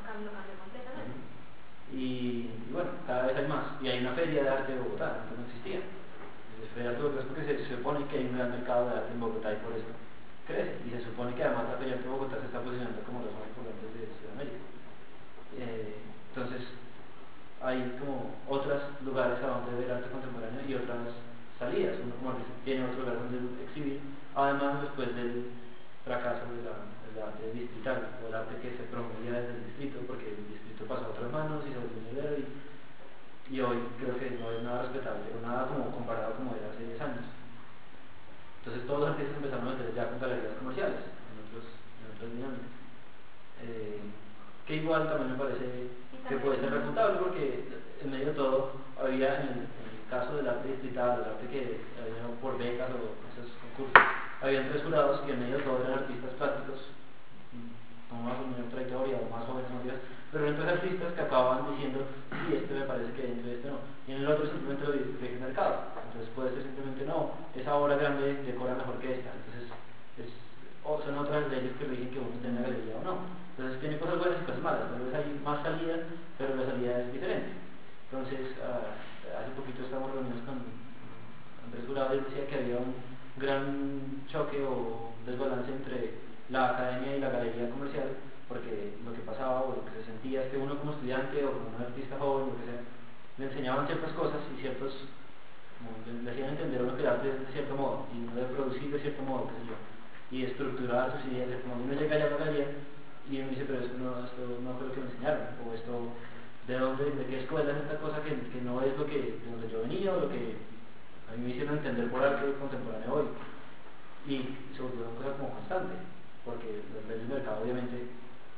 Y, y bueno, cada vez hay más. Y hay una feria de arte de Bogotá, antes no existía. La feria de arte de Bogotá es porque se, se supone que hay un gran mercado de arte en Bogotá y por eso crece. Y se supone que además la feria de arte de Bogotá se está posicionando como los más importantes de Sudamérica. Eh, entonces, hay como otros lugares a donde ver arte contemporáneo y otras salidas. Uno como tiene otro lugar donde exhibir, además después del fracaso de la, del arte distrital, o el arte que se promovía desde el distrito, porque el distrito pasó a otras manos y se volvió un heredero, y, y hoy creo que no es nada respetable, o nada como comparado como era hace diez años. Entonces todos los artistas empezaron a meter ya con galerías comerciales, en, otros, en otras dinámicas. Eh, que igual también me parece que puede ser refutable, porque en medio de todo había, en el, en el caso del arte distrital, el arte que había por becas o esos concursos, habían tres jurados que en medio de todo eran artistas plásticos, con más o menos trayectoria o más jóvenes, más viejas, pero eran tres artistas que acababan diciendo, sí, este me parece que entra y este no, y en el otro simplemente lo dirige el mercado. Entonces puede ser simplemente, no, esa obra grande decora mejor que esta, entonces es, o son otras leyes que rigen que uno esté en la galería o no. Entonces tiene cosas buenas y cosas malas, tal vez hay más salida, pero la salida es diferente. Entonces, uh, hace poquito estamos reunidos con Andrés Jurado y él decía que había un gran choque o desbalance entre la academia y la galería comercial, porque lo que pasaba o lo que se sentía es que uno como estudiante o como un artista joven, lo que sea, le enseñaban ciertas cosas y ciertos, como le, le hacían entender a uno que el arte es de cierto modo y uno debe producir de cierto modo, qué sé yo, y estructurar sus ideas, como uno llega allá a la galería y uno dice, pero esto no, esto no fue lo que me enseñaron, o esto, ¿de dónde, de qué escuela es esta cosa que, que no es lo que, de donde yo venía o lo que a mí me hicieron entender por arte contemporáneo hoy? Y se volvió una cosa como constante, porque las leyes del mercado obviamente,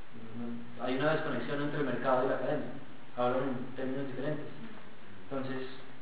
no, hay una desconexión entre el mercado y la academia, hablan en términos diferentes. Entonces,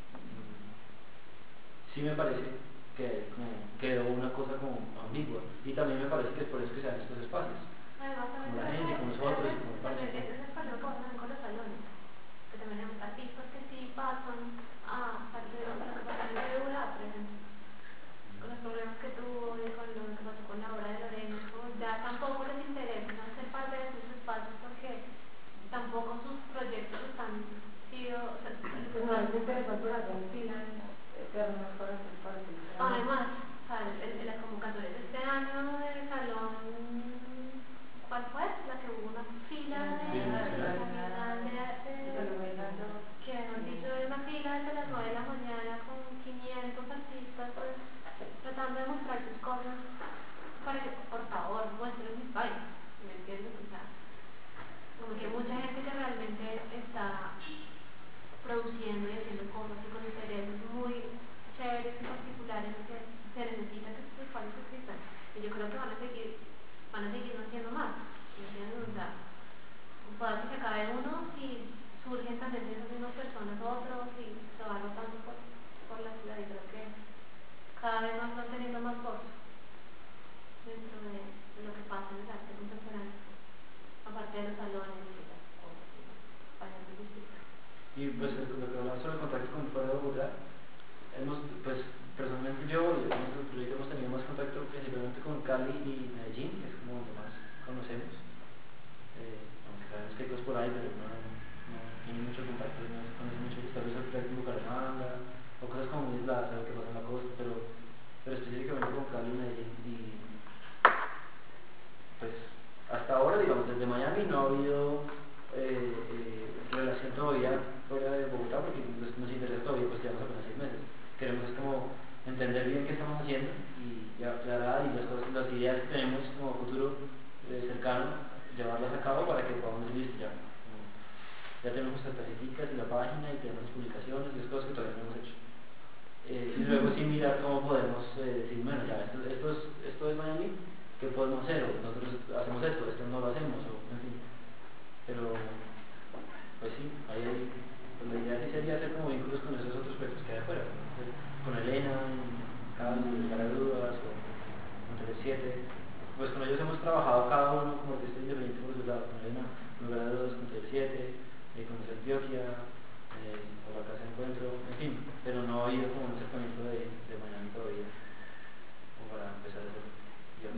sí me parece que como, quedó una cosa como ambigua, y también me parece que es por eso que se dan estos espacios. Además, Como la gente, como nosotros, como el también es el pasa con los salones, que también hay artistas que sí pasan a parte de otra cosa de dura, por ejemplo, con los problemas que tuvo y con lo que pasó con la obra de Lorena, ya tampoco les interesa no ser parte de esos espacios porque tampoco sus proyectos están sido, o sea, pues no les interesa por hacer filas eternas para hacer parte. Además, o sea, en la convocatoria de este año del salón, ¿cuál fue? La que hubo una fila de fenomenal de arte, que han dicho de una fila desde las nueve de la mañana con quinientos artistas, pues, tratando de mostrar sus cosas para que, por favor, muestren mis bailes, ¿me entiendes? O sea, como que mucha gente que realmente está produciendo y haciendo cosas y con intereses muy chéveres y particulares que se necesita que estos espacios existan. Y yo creo que van a seguir, van a seguir haciendo más. ¿Entiendes? O sea, puede que se acabe uno y surgen también de esas mismas personas otros y se van rotando por, por la ciudad. Y creo que cada vez más van teniendo más voz dentro de, de lo que pasa en el arte contemporáneo, aparte de los salones y las cosas y los payasos distintos. Y pues lo que hablamos sobre el contacto con fuera de Bogotá, hemos, pues personalmente yo y nuestro proyecto hemos tenido más contacto principalmente con Cali y Medellín, que es como donde más conocemos, eh, aunque sabemos que hay cosas por ahí, pero no, no tiene mucho contacto, no se conoce mucho, pues, tal vez el proyecto en Bucaramanga, o cosas como muy aisladas, saber qué pasa en la costa, pero, pero específicamente con Cali y Medellín. Y pues hasta ahora, digamos, desde Miami no ha habido eh, eh, relación todavía fuera de Bogotá, porque pues, nos interesa todavía, pues llevamos apenas seis meses. Queremos es como entender bien qué estamos haciendo y ya aclarar y las cosas, las ideas que tenemos como futuro eh, cercano, llevarlas a cabo para que podamos decir, listo, ya, como, ya tenemos nuestras tarjeticas y la página y tenemos publicaciones y las cosas que todavía no hemos hecho. Eh, y luego sí mirar cómo podemos eh, decir, bueno, ya, esto, esto, es, esto es Miami, ¿qué podemos hacer? O nosotros hacemos esto, esto no lo hacemos, o en fin. Pero, pues sí, ahí hay, pues la idea sí sería hacer como vínculos con esos otros proyectos que hay afuera, ¿no? Con Elena, Cali, Garaduras, o con tres siete. Pues con ellos hemos trabajado cada uno como artista independiente por su lado, con Elena, con Garaduras, con tres siete, eh, con Antioquia, eh, por la casa de encuentro, en fin, pero no ha habido como un acercamiento de, de Miami todavía, como para empezar a hacer yo.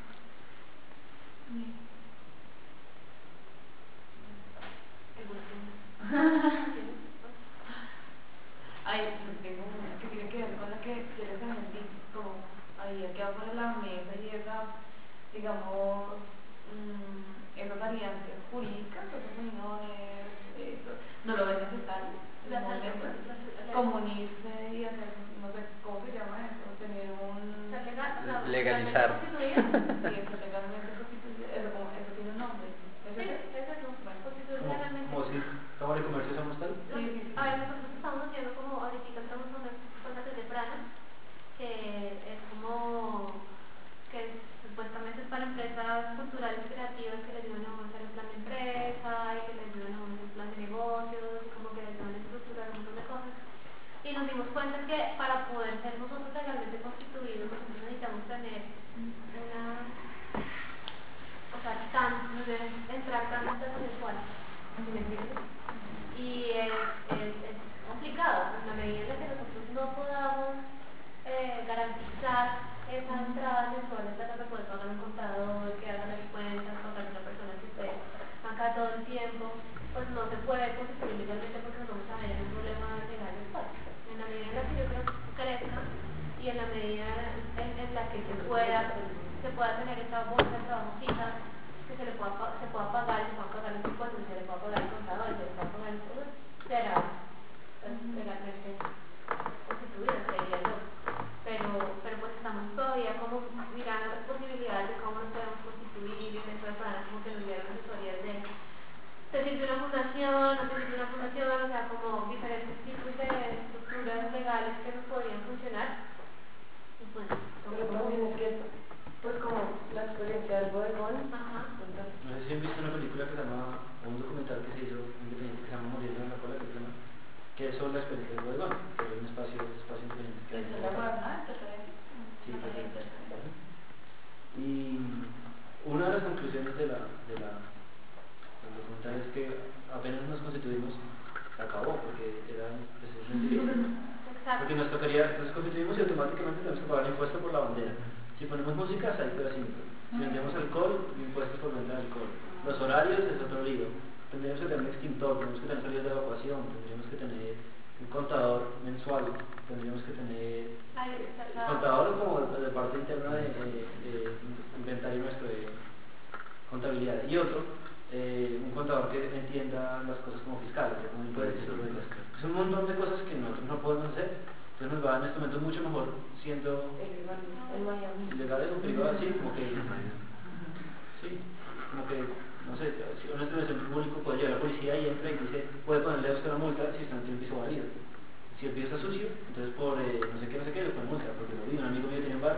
Ay, pues tengo una que tiene que ver con la que quieres sentir, como ahí ha quedado sobre la mesa y esa, digamos, mmm, esas alianzas jurídicas, esos uniones, eso, no lo ves necesario, en el momento, como unirse y hacer, no sé, ¿cómo se llama eso? Tener un... legalizar. Sí, eso, legalmente constituido, eso, como, eso tiene un nombre. ¿Es Sí, ese? es eso, constituir Como, legalmente. como si Cámara de Comercio somos tal. Sí, sí, sí. A ver, nosotros estamos haciendo como, ahorita entramos a unas cosas de Prana, que es como, que supuestamente es para empresas culturales creativas que les ayudan a uno a hacer el plan de empresa y que les ayudan a uno a hacer el plan de negocios y como que les ayudan a estructurar un montón de cosas. Y nos dimos cuenta que para poder ser nosotros legalmente constituidos nosotros necesitamos tener una, o sea, tan, no deben entrar tantas mensuales, ¿sí me entiendes? Y es, es, es complicado, en la medida en la que nosotros no podamos eh, garantizar esa entrada mensual, esa que puede pagar un contador, que haga las cuentas, pagar a una persona que esté acá todo el tiempo, pues no se puede constituir legalmente porque nos vamos a ver en un problema legal después. En la medida en la que yo creo que crezca y en la medida en, en la que se pueda, se pueda tener esa bolsa de trabajo fija, que se le pueda, se pueda pagar, se pueda pagar los impuestos, se le pueda pagar el contador, se le pueda pagar el todo, será pues, legalmente constituido, sería yo. Pero, pero pues estamos todavía como mirando las posibilidades de cómo nos podemos constituir y en eso de plan como que nos dieron asesorías de te sirve una fundación, no te sirve una fundación, o sea como diferentes tipos de estructuras legales que nos podrían funcionar. Y pues, pero también es que pues como la experiencia del bodegón. Ajá. No sé si han visto una película que se llama, o un documental que se hizo independiente que se llama Muriendo en la cola, que se llama, que es sobre la experiencia del bodegón, que es un espacio, un espacio independiente que hay en Bogotá. Sí, perfecto. Y una de las conclusiones de la, de la del documental es que apenas nos constituimos, se acabó, porque era precisamente bien. Porque nos tocaría, nos constituimos y automáticamente tenemos que pagar impuesto por la bandera. Si ponemos música, ahí fuera cinco. Si vendemos alcohol, impuestos por venta de alcohol. Los horarios es otro lío. Tendríamos que tener un extintor, tendríamos que tener salidas de evacuación, tendríamos que tener un contador mensual, tendríamos que tener contador como de, de parte interna de, de, de inventario nuestro de contabilidad. Y otro, eh, un contador que entienda las cosas como fiscales, como impuestos. Es un montón de cosas que nosotros no podemos hacer. Entonces nos va en este momento mucho mejor siendo legales o privados, sí, como que, sí, como que, no sé, si una establecido público puede llevar a la policía y entra y dice, puede ponerle a usted una multa si está en el piso válido. Si el piso está sucio, entonces por eh, no sé qué, no sé qué, le pone multa, porque lo vi, un amigo mío tiene un bar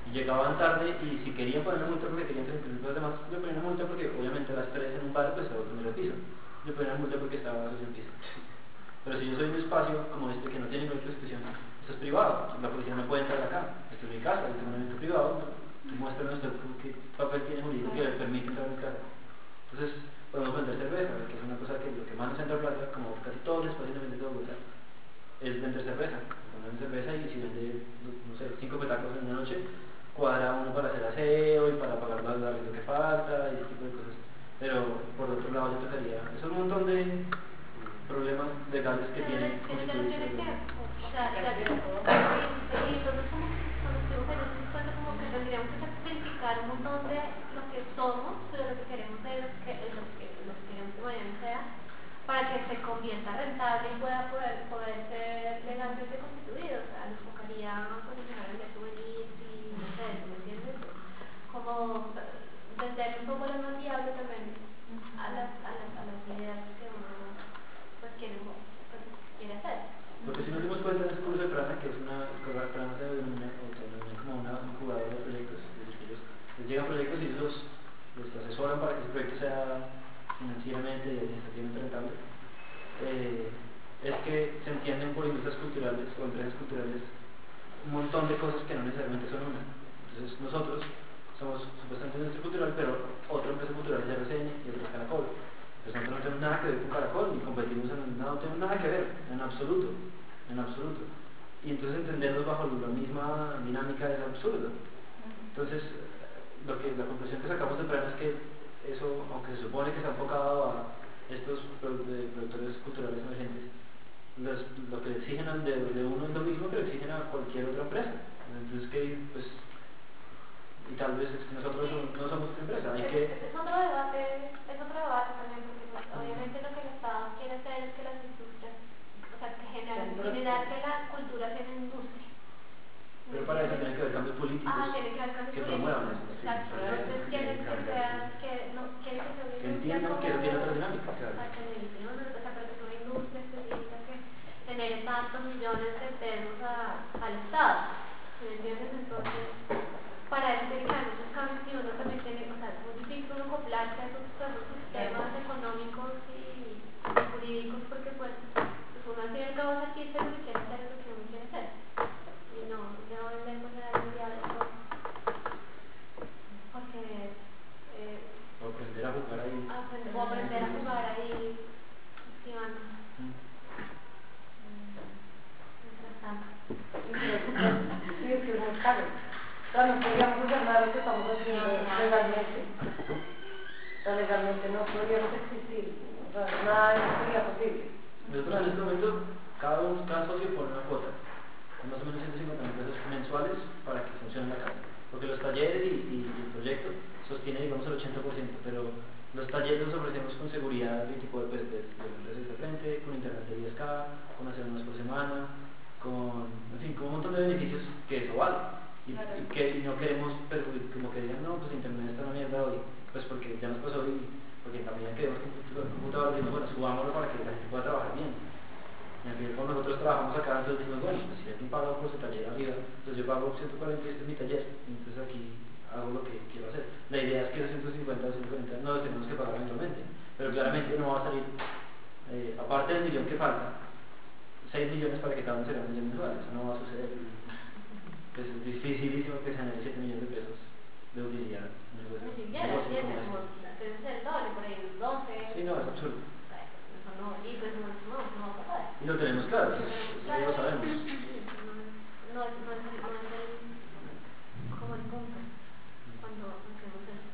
Y llegaban tarde y si querían poner una multa porque querían transmitir los demás, le ponían una multa porque obviamente a las tres en un bar pues se va a poner el piso. Le ponían una multa porque estaba sucio el piso. Pero si yo soy en un espacio como este que no tiene ninguna institución, esto es privado, la policía no puede entrar acá, esto es mi casa, yo tengo un evento privado, muéstrame usted qué papel tiene jurídico que le permite entrar a mi casa. Entonces podemos vender cerveza, que es una cosa que lo que más nos entra plata, como casi todo el espacio de venta de Bogotá, es vender cerveza. Venden cerveza y si vende, no sé, cinco petacos en una noche, cuadra uno para hacer aseo y para pagar la arriendo que falta y ese tipo de cosas. Pero por otro lado yo tocaría, eso es un montón de problemas legales que tiene constituirse. O sea, ya que, y entonces como cuando estuvimos en ese cuenta como que tendríamos que sacrificar un montón de lo que somos, de lo que queremos ser, que, lo, que, lo que queremos que mañana sea, para que se convierta rentable y pueda poder, poder ser legalmente constituido. O sea, nos tocaría condicionar el de souvenirs y no sé, ¿me entiendes? Como vender un poco lo más viable también a las, a las, a las ideas que uno pues quiere, pues, quiere hacer. Porque si nos dimos cuenta en este curso de Prana, que es una Prana se denomina como una incubadora de proyectos, es decir, que ellos les llegan proyectos y ellos los, los asesoran para que ese proyecto sea financieramente y administrativamente rentable, eh, es que se entienden por industrias culturales o empresas culturales un montón de cosas que no necesariamente son una. Entonces nosotros somos supuestamente una industria cultural, pero otra empresa cultural es R C N y otra es Caracol. Pues nosotros no tenemos nada que ver con Caracol, ni competimos en nada, no tenemos nada que ver, en absoluto, en absoluto. Y entonces entenderlos bajo la misma dinámica es absurdo. Entonces, lo que, la conclusión que sacamos de Prana es que eso, aunque se supone que está enfocado a estos productores culturales emergentes, los, lo que le exigen de, de uno es lo mismo que le exigen a cualquier otra empresa. Entonces, que pues, y tal vez es que nosotros no somos otra empresa, hay que... Es otro debate, es otro debate también, porque pues, obviamente lo que el Estado quiere hacer es que las industrias, o sea, que generar, generar que la cultura sea una industria. Pero para eso tiene que haber cambios políticos ah, tiene que, haber cambios que políticos. promuevan eso. Exacto, entonces quieren que sea, que no, quieren que sea una que industria entiendan que eso tiene otra dinámica. Claro. O sea, que necesitemos, o sea, pero que sea una industria específica que genere tantos millones de pesos a, al Estado. ¿Me entiendes? Entonces, para eso tiene que haber muchos cambios y uno también tiene, o sea, es muy difícil uno acoplarse a esos, a esos sistemas económicos y jurídicos porque pues, pues uno al fin y al cabo es artista y lo que quiere hacer es lo que uno quiere hacer. Y no, no vender pues a mundial porque eh, o aprender a jugar ahí. Aprender, o aprender a jugar ahí esquivando. Mm. Mientras tanto. Sí, es que es muy caro. O sea, no podríamos hacer nada de lo que estamos haciendo legalmente. O sea, legalmente no podríamos existir. O sea, nada de eso sería posible. Nosotros en este momento, cada, uno, cada socio pone una cuota, más o menos ciento cincuenta mil pesos mensuales para que funcione la casa. Porque los talleres y, y, y el proyecto sostiene, digamos, el ochenta por ciento, pero los talleres los ofrecemos con seguridad veinticuatro, pues, de, de las redes de frente, con internet de diez K, con hacer unas por semana, con, en fin, con un montón de beneficios que eso vale. Y, y que y no queremos perjudicar, como que digan, no, pues internet está una mierda hoy, pues porque ya nos pasó y porque también queremos computador, decimos, bueno, subámoslo para que la gente pueda trabajar bien. Y al final, cuando nosotros trabajamos acá, entonces decimos, bueno, pues si alguien paga por su taller arriba, entonces yo pago ciento cuarenta y este es mi taller, entonces aquí hago lo que quiero hacer. La idea es que esos ciento cincuenta o ciento cuarenta no los tenemos que pagar eventualmente, pero claramente no va a salir, eh, aparte del millón que falta, seis millones para que cada uno se gane un millón mensual, eso no va a suceder. Pues es dificilísimo que se genere siete millones de pesos de utilidad. Ni siquiera, siete, como debe ser el doble, por ahí doce. Sí, no, es absurdo. Eso no, y pues no, no, no va a pasar. Y lo tenemos claro, eso, eso ya lo sabemos. No es, no es, no es, el, no es el, como el punto cuando hacemos eso.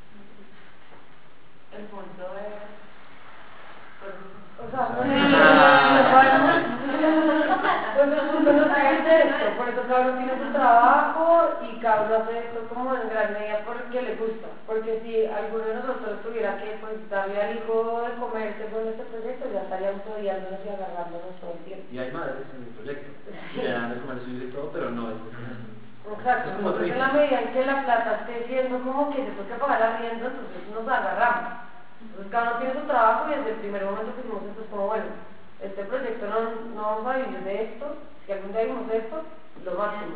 El punto es, pues, O sea, no es pues el punto no es esto, por eso cada uno tiene su trabajo y cada uno hace esto como en gran medida porque le gusta, porque si alguno de nosotros tuviera que pues darle al hijo de comerse con este proyecto ya estaríamos odiándonos y agarrándonos todo el tiempo. Y hay madres en el proyecto, y le dan de comer su hijo y todo, pero no es de comer. Exacto, Es como otro entonces en hijo. la medida en que la plata esté siendo como que se toca pagar arriendo, entonces nos agarramos. Entonces cada uno tiene su trabajo y desde el primer momento que hicimos esto es como, bueno, este proyecto no, no vamos a vivir de esto, si algún día vivimos esto, lo máximo.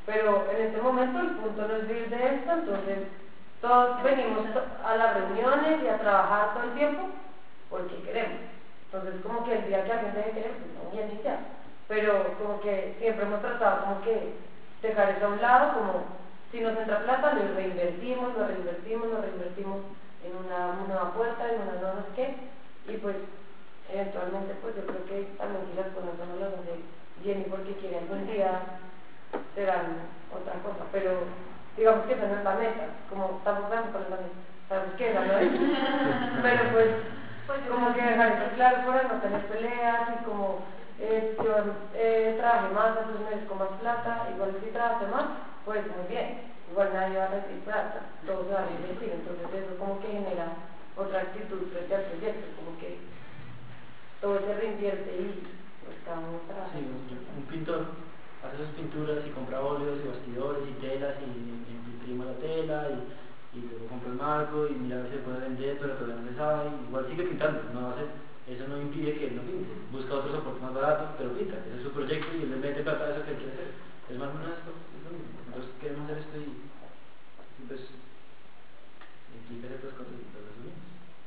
pero en este momento el punto no es vivir de esto, entonces todos venimos a las reuniones y a trabajar todo el tiempo porque queremos. Entonces como que el día que alguien deje de querer, pues no viene y ya. Pero como que siempre hemos tratado como que dejar eso a un lado, como si nos entra plata, lo reinvertimos, lo reinvertimos, lo reinvertimos en una nueva puerta, en una nueva no sé qué, y pues eventualmente pues yo creo que también si las cosas no las hace Jenny porque quiere algún día serán otra cosa, pero digamos que esa no es la meta, como estamos dando con la meta, sabemos que esa no es, pero pues, pues como que dejar eso claro para no tener peleas y como eh, yo eh, trabajé más, entonces merezco más plata, igual si trabajé más, pues muy bien, igual nadie va a recibir plata, todo se va a reinvertir, entonces eso como que genera otra actitud frente al proyecto, como que todo se reinvierte y pues cada uno trabaja. Sí, un, un pintor hace sus pinturas y compra óleos y bastidores y telas y, y imprima la tela y, y luego compra el marco y mira a ver si se puede vender, pero todavía no se sabe, igual sigue pintando, no hace, eso no impide que él no pinte, busca otro soporte más barato, pero pinta, ese es su proyecto y él le mete plata a eso que él quiere hacer, es más o menos esto, es lo mismo. Nosotros queremos hacer esto y, y pues implica ciertas cosas y lo resumimos.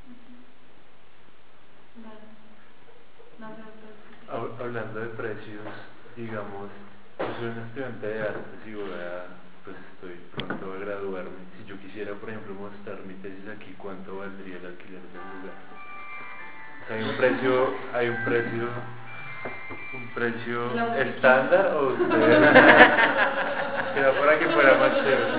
Vale. No sé, otras cosas. Hab- Hablando de precios, digamos, yo soy un estudiante de artes y voy a, pues estoy pronto a graduarme. Si yo quisiera, por ejemplo, mostrar mi tesis aquí, ¿cuánto valdría el alquiler del lugar? O sea, hay un precio, hay un precio, un precio La musiquita. estándar o usted, era para que fuera más chévere.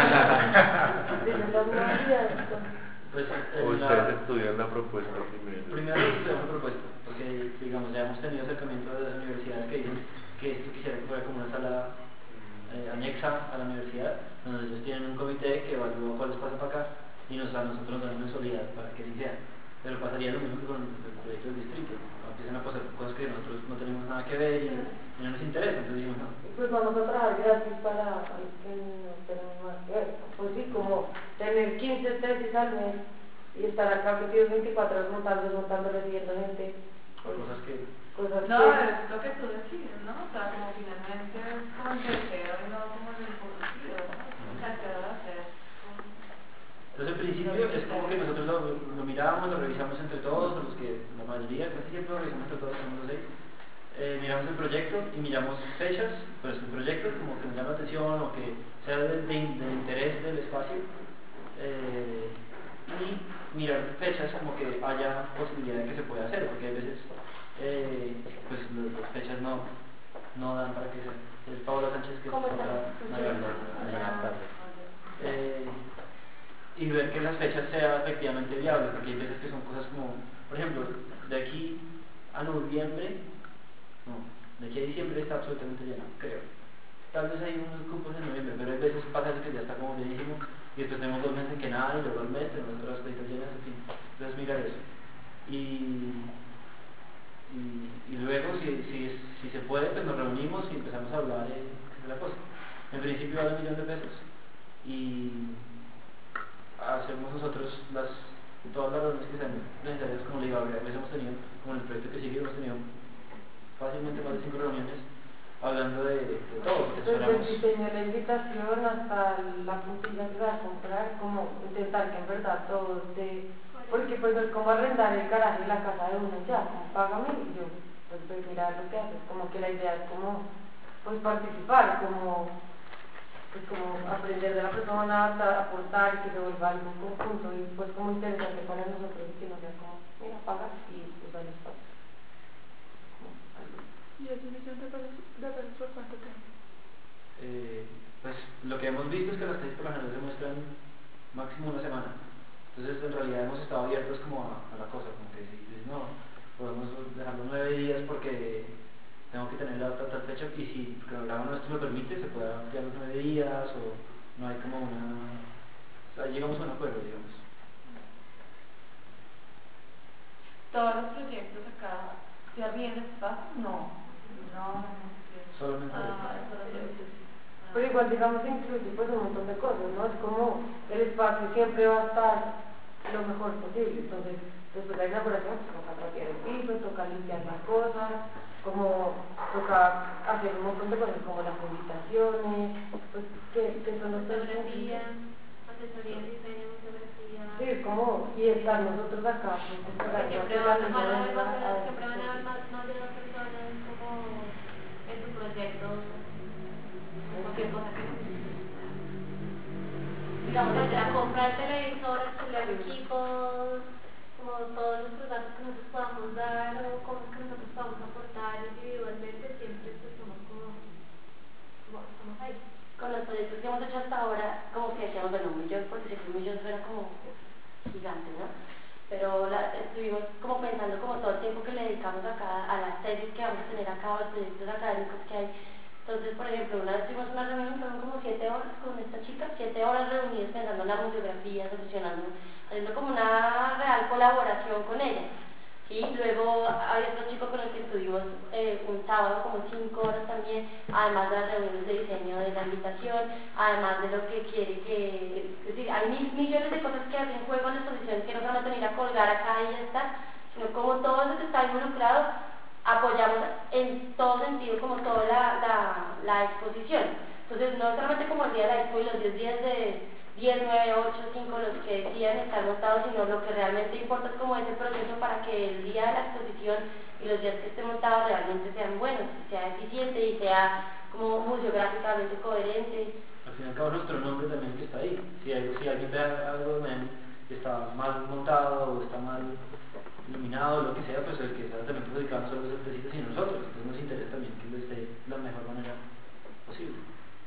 Dicen las universidades, Pues, O en ustedes la, estudian la propuesta primero. primero estudiamos la propuesta, porque digamos ya hemos tenido acercamiento de las universidades que dicen que esto quisiera que fuera como una sala eh, anexa a la universidad, donde ellos tienen un comité que evalúa cuáles pasan para acá y nos, a nosotros nos dan mensualidad para que así sea. Pero pasaría lo mismo que con el proyecto del distrito, empiezan a pasar cosas que nosotros no tenemos nada que ver y, y no nos interesa, entonces dijimos no. pues vamos a trabajar gratis para los que no tenemos más que ver. Pues sí, como tener quince tesis al mes y estar acá metidos veinticuatro horas montando, montando, recibiendo gente. Pues, Cosas que cosas No, que... es lo que tú decides, ¿no? O sea, como finalmente es como el deseo y no como el impulsivo, ¿no? O sea, ¿qué debe hacer? Entonces al principio es como que nosotros lo, lo mirábamos, lo revisamos entre todos, los que la mayoría, casi siempre lo revisamos entre todos, somos los seis, eh, miramos el proyecto y miramos fechas, pues el proyecto como que nos llama la atención o que sea del de, de interés del espacio, eh, y mirar fechas como que haya posibilidad de que se pueda hacer, porque hay veces eh, pues las, las fechas no, no dan para que sea. Es Paola Sánchez que es ¿Cómo otra estás? navegadora. Buenas tardes. Eh, y ver que esas fechas sea efectivamente viable, porque hay veces que son cosas como, por ejemplo, de aquí a noviembre, no, de aquí a diciembre está absolutamente lleno, creo. Tal vez hay unos cupos en noviembre, pero hay veces pasa eso que ya está como llenísimo y después tenemos dos meses en que nada y luego al mes tenemos otras cositas llenas, en fin. Entonces mirar eso. Y, y, y luego si, si, si se puede, pues nos reunimos y empezamos a hablar de, de la cosa. En principio vale un millón de pesos y hacemos nosotros las, todas las reuniones que sean necesarias, como le digo, a veces hemos tenido, como en el proyecto que sigue, hemos tenido fácilmente más de cinco reuniones hablando de, de todo, porque Desde esperamos... el diseño de la invitación hasta la puntilla que va a comprar, como intentar que en verdad todo esté, porque pues no es como arrendar el garaje y la casa de uno ya, como págame y yo pues voy a mirar lo que haces, como que la idea es como pues participar, como pues como aprender de la persona, aportar y que se vuelva algo conjunto y pues como interesante para nosotros y que no sea como, mira, paga y usa el espacio. ¿Y ese millón de pesos, de pesos por cuánto tiempo? Eh, pues lo que hemos visto es que las tesis por lo general se muestran máximo una semana. Entonces en realidad hemos estado abiertos como a, a la cosa, como que si dices no, podemos dejarlo nueve días porque tengo que tener la tal, tal fecha y si el cronograma nuestro lo permite se puede ampliar los nueve días o no hay como una... O sea, llegamos a un acuerdo, digamos. ¿Todos los proyectos acá se arriendan espacio? No. No, no sé. Solamente Ah, esto. solamente sí. Pero igual digamos incluye pues un montón de cosas, ¿no? Es como el espacio siempre va a estar lo mejor posible, entonces después de la inauguración pues toca trapear el piso, toca limpiar las cosas, como toca hacer un montón de cosas como las publicaciones, pues que, que son los Fotografía, asesoría en diseño, fotografía. sí, como, y estar nosotros acá, pues, Porque siempre van, van a haber más, de- siempre van a haber más, más de dos personas como en tu proyecto, cualquier cosa que digamos, desde la compra del televisor, alquilar equipos, como todos los datos que nosotros podamos dar o cosas que nosotros podamos aportar individualmente, siempre pues somos como, como estamos ahí. Con los proyectos que hemos hecho hasta ahora, como que decíamos, bueno, un millón, porque sé que un millón suena como gigante, ¿no? Pero la, estuvimos como pensando como todo el tiempo que le dedicamos acá a las tesis que vamos a tener acá, a los proyectos académicos que hay. Entonces, por ejemplo, una vez tuvimos una reunión, fueron como siete horas con esta chica, siete horas reunidas pensando en la museografía, solucionando, haciendo como una real colaboración con ella. ¿Sí? Luego había otro chico con el que estuvimos eh, un sábado como cinco horas también, además de las reuniones de diseño de la invitación, además de lo que quiere que... Es decir, hay mil millones de cosas que hacen juego en la exposición que no solamente venir a colgar acá y ya está, sino como todo eso que está involucrado, apoyamos en todo sentido como toda la, la, la exposición. Entonces no solamente como el día de la expo y los diez días de diez, nueve, ocho, cinco, los que decían estar montados, sino lo que realmente importa es como ese proceso para que el día de la exposición y los días que esté montado realmente sean buenos, sea eficiente y sea como museográficamente coherente. Al fin y al cabo nuestro nombre también que está ahí. Si, hay, si alguien ve algo que está mal montado o está mal iluminado, lo que sea, pues el que sea también perjudicado no solo es el tesito sino nosotros. Entonces nos interesa también que lo esté de la mejor manera posible.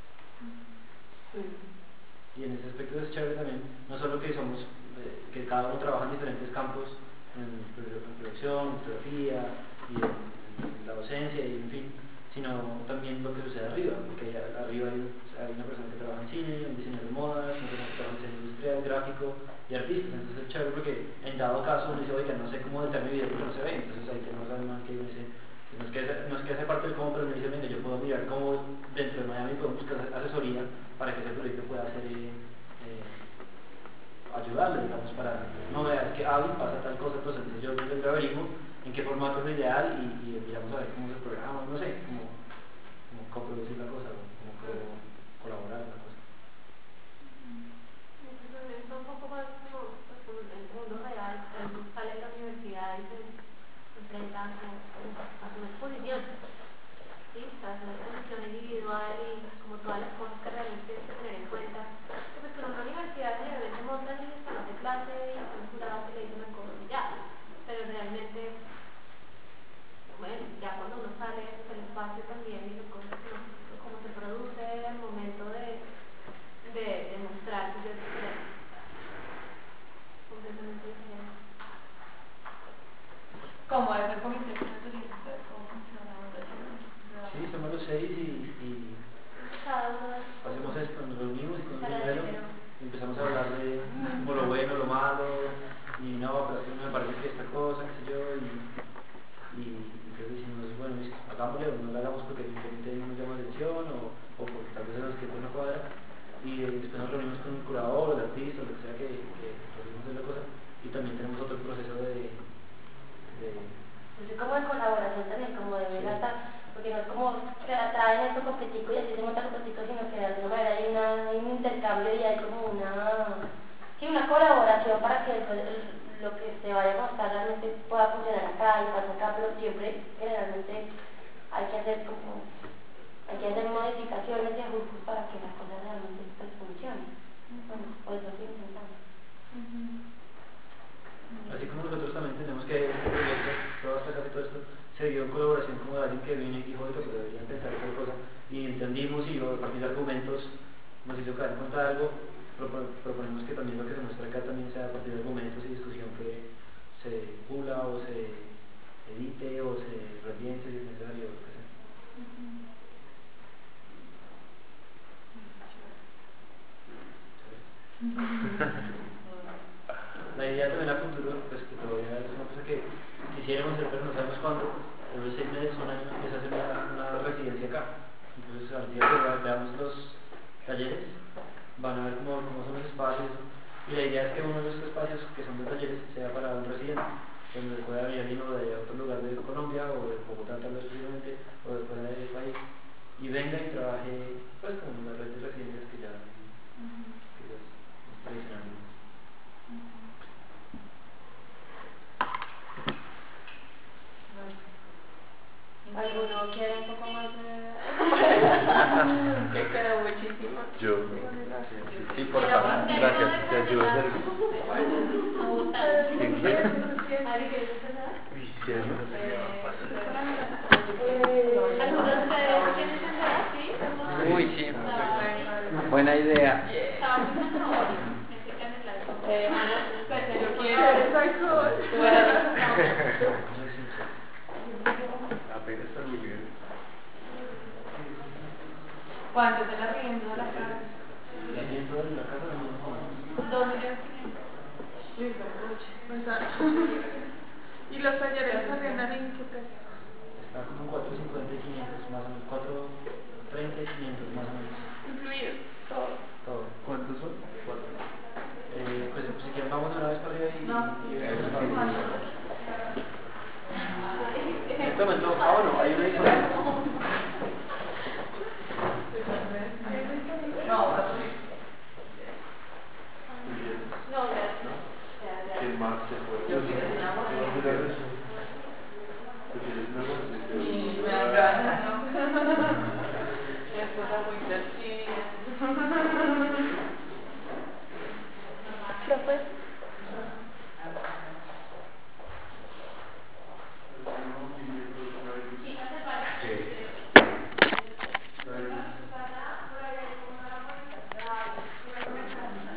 Mm. Y en ese aspecto es chévere también, no solo que somos, eh, que cada uno trabaja en diferentes campos, en, en producción, en fotografía, y en, en la docencia, y en fin, sino también lo que sucede arriba, porque allá arriba hay, hay una persona que trabaja en cine, un diseñador de modas, una persona que trabaja en diseño industrial, gráfico y artistas. Entonces es chévere porque en dado caso uno dice, oiga, no sé cómo editar mi video porque no se ve, entonces ahí tenemos a alguien que uno dice, no es que, no es que hace parte del cómo, pero me dice, venga, yo puedo mirar cómo dentro de Miami podemos buscar asesoría para que ese proyecto pueda ser, eh, eh, ayudarle, digamos, para, no veas que ah, pasa tal cosa, entonces yo me averiguo en qué formato es lo ideal y, y miramos a ver cómo se programa, no sé, cómo, cómo coproducir la cosa, cómo co colaborar la cosa. Entonces, un poco más como pues, el mundo real, él sale de la universidad y se enfrenta a su, a su exposición, ¿sí? A su exposición individual y como todas las cosas que realmente hay que tener en cuenta. Pues con una universidad generalmente montan en el salón de clase y son jurados que le dicen una cosa y ya, pero realmente, bueno, ya cuando uno sale del espacio también y las cosas que como se produce al momento de, de, de mostrar que yo estoy completamente diferente. ¿Cómo es el comité que me tuviste? ¿Cómo funciona la votación? Sí, somos los seis y, y Cada uno de hacemos esto, nos reunimos y con para primero el empezamos a hablar de como lo bueno, lo malo, y no, pero es que me parece que esta cosa, qué sé yo, y, y entonces decimos, bueno, hagámosle o no lo hagamos porque simplemente no nos llama la atención o, o porque tal vez en los que no cuadra, y después nos reunimos con un curador, el artista, lo que sea que, que podemos hacer la cosa, y también tenemos otro proceso de, de Pues es como de colaboración también, como de ver hasta, porque no es como que traen esto completico y así se monta completico, sino que de alguna manera hay, una, hay un intercambio y hay como una, sí, una colaboración para que después el, lo que se vaya a mostrar realmente pueda funcionar acá y pasa acá, pero siempre generalmente hay que hacer como, hay que hacer modificaciones y ajustes para que la cosa realmente pues, funcione. Bueno, pues lo estoy intentando. Así como nosotros también tenemos que este proyecto, todo hasta casi todo esto, se dio en colaboración con alguien que viene y dijo, oiga, pues deberían pensar otra cosa, y entendimos y a partir de argumentos nos hizo caer en cuenta de algo, proponemos que también lo que se muestra acá también sea a partir de argumentos y discusión que se pula o se edite o se repiense si es necesario o lo que sea. La idea también a futuro, pues que todavía es una cosa que quisiéramos hacer pero no sabemos cuándo, en los seis meses, un año, es hacer una, una residencia acá. Entonces al día que veamos los talleres, van a ver cómo, cómo son los espacios, y la idea es que uno de los espacios que son de talleres sea para un residente, donde pueda venir alguien de otro lugar de Colombia o de Bogotá tal vez posiblemente, o pueda Sí, por favor, gracias. ¿Te ayudo a hacer? ¿Quién quiere? Ari, ¿quieres empezar? Uy, sí, eso no se me va a pasar. ¿Alguno de ustedes quiere empezar? ¿Sí? Uy, sí. Buena idea. Estábamos en favor. Me explican el algo. Eh, bueno, pues, yo quiero. Tú eres- Apenas está muy bien. ¿Cuánto es el arriendo de la casa? El aliento de la casa no nos vamos. Dos millones quinientos. Listo, mucho. ¿Y los talleres se arriendan en qué precio? Está como en cuatrocientos cincuenta y quinientos más o menos, cuatrocientos treinta y quinientos más o menos. Incluido todo. Todo. ¿Cuántos son? Cuatro. Eh, pues si quieren vamos de una vez para arriba y... No. y Eso vemos sí. el pago. En este momento, ah bueno, hay una diferencia. No, No, gracias. ¿Quién más se puede? yo quiero decir una ¿Tú quieres una voz? y me dan ganas, ¿no? Es cosa muy divertida. Profe.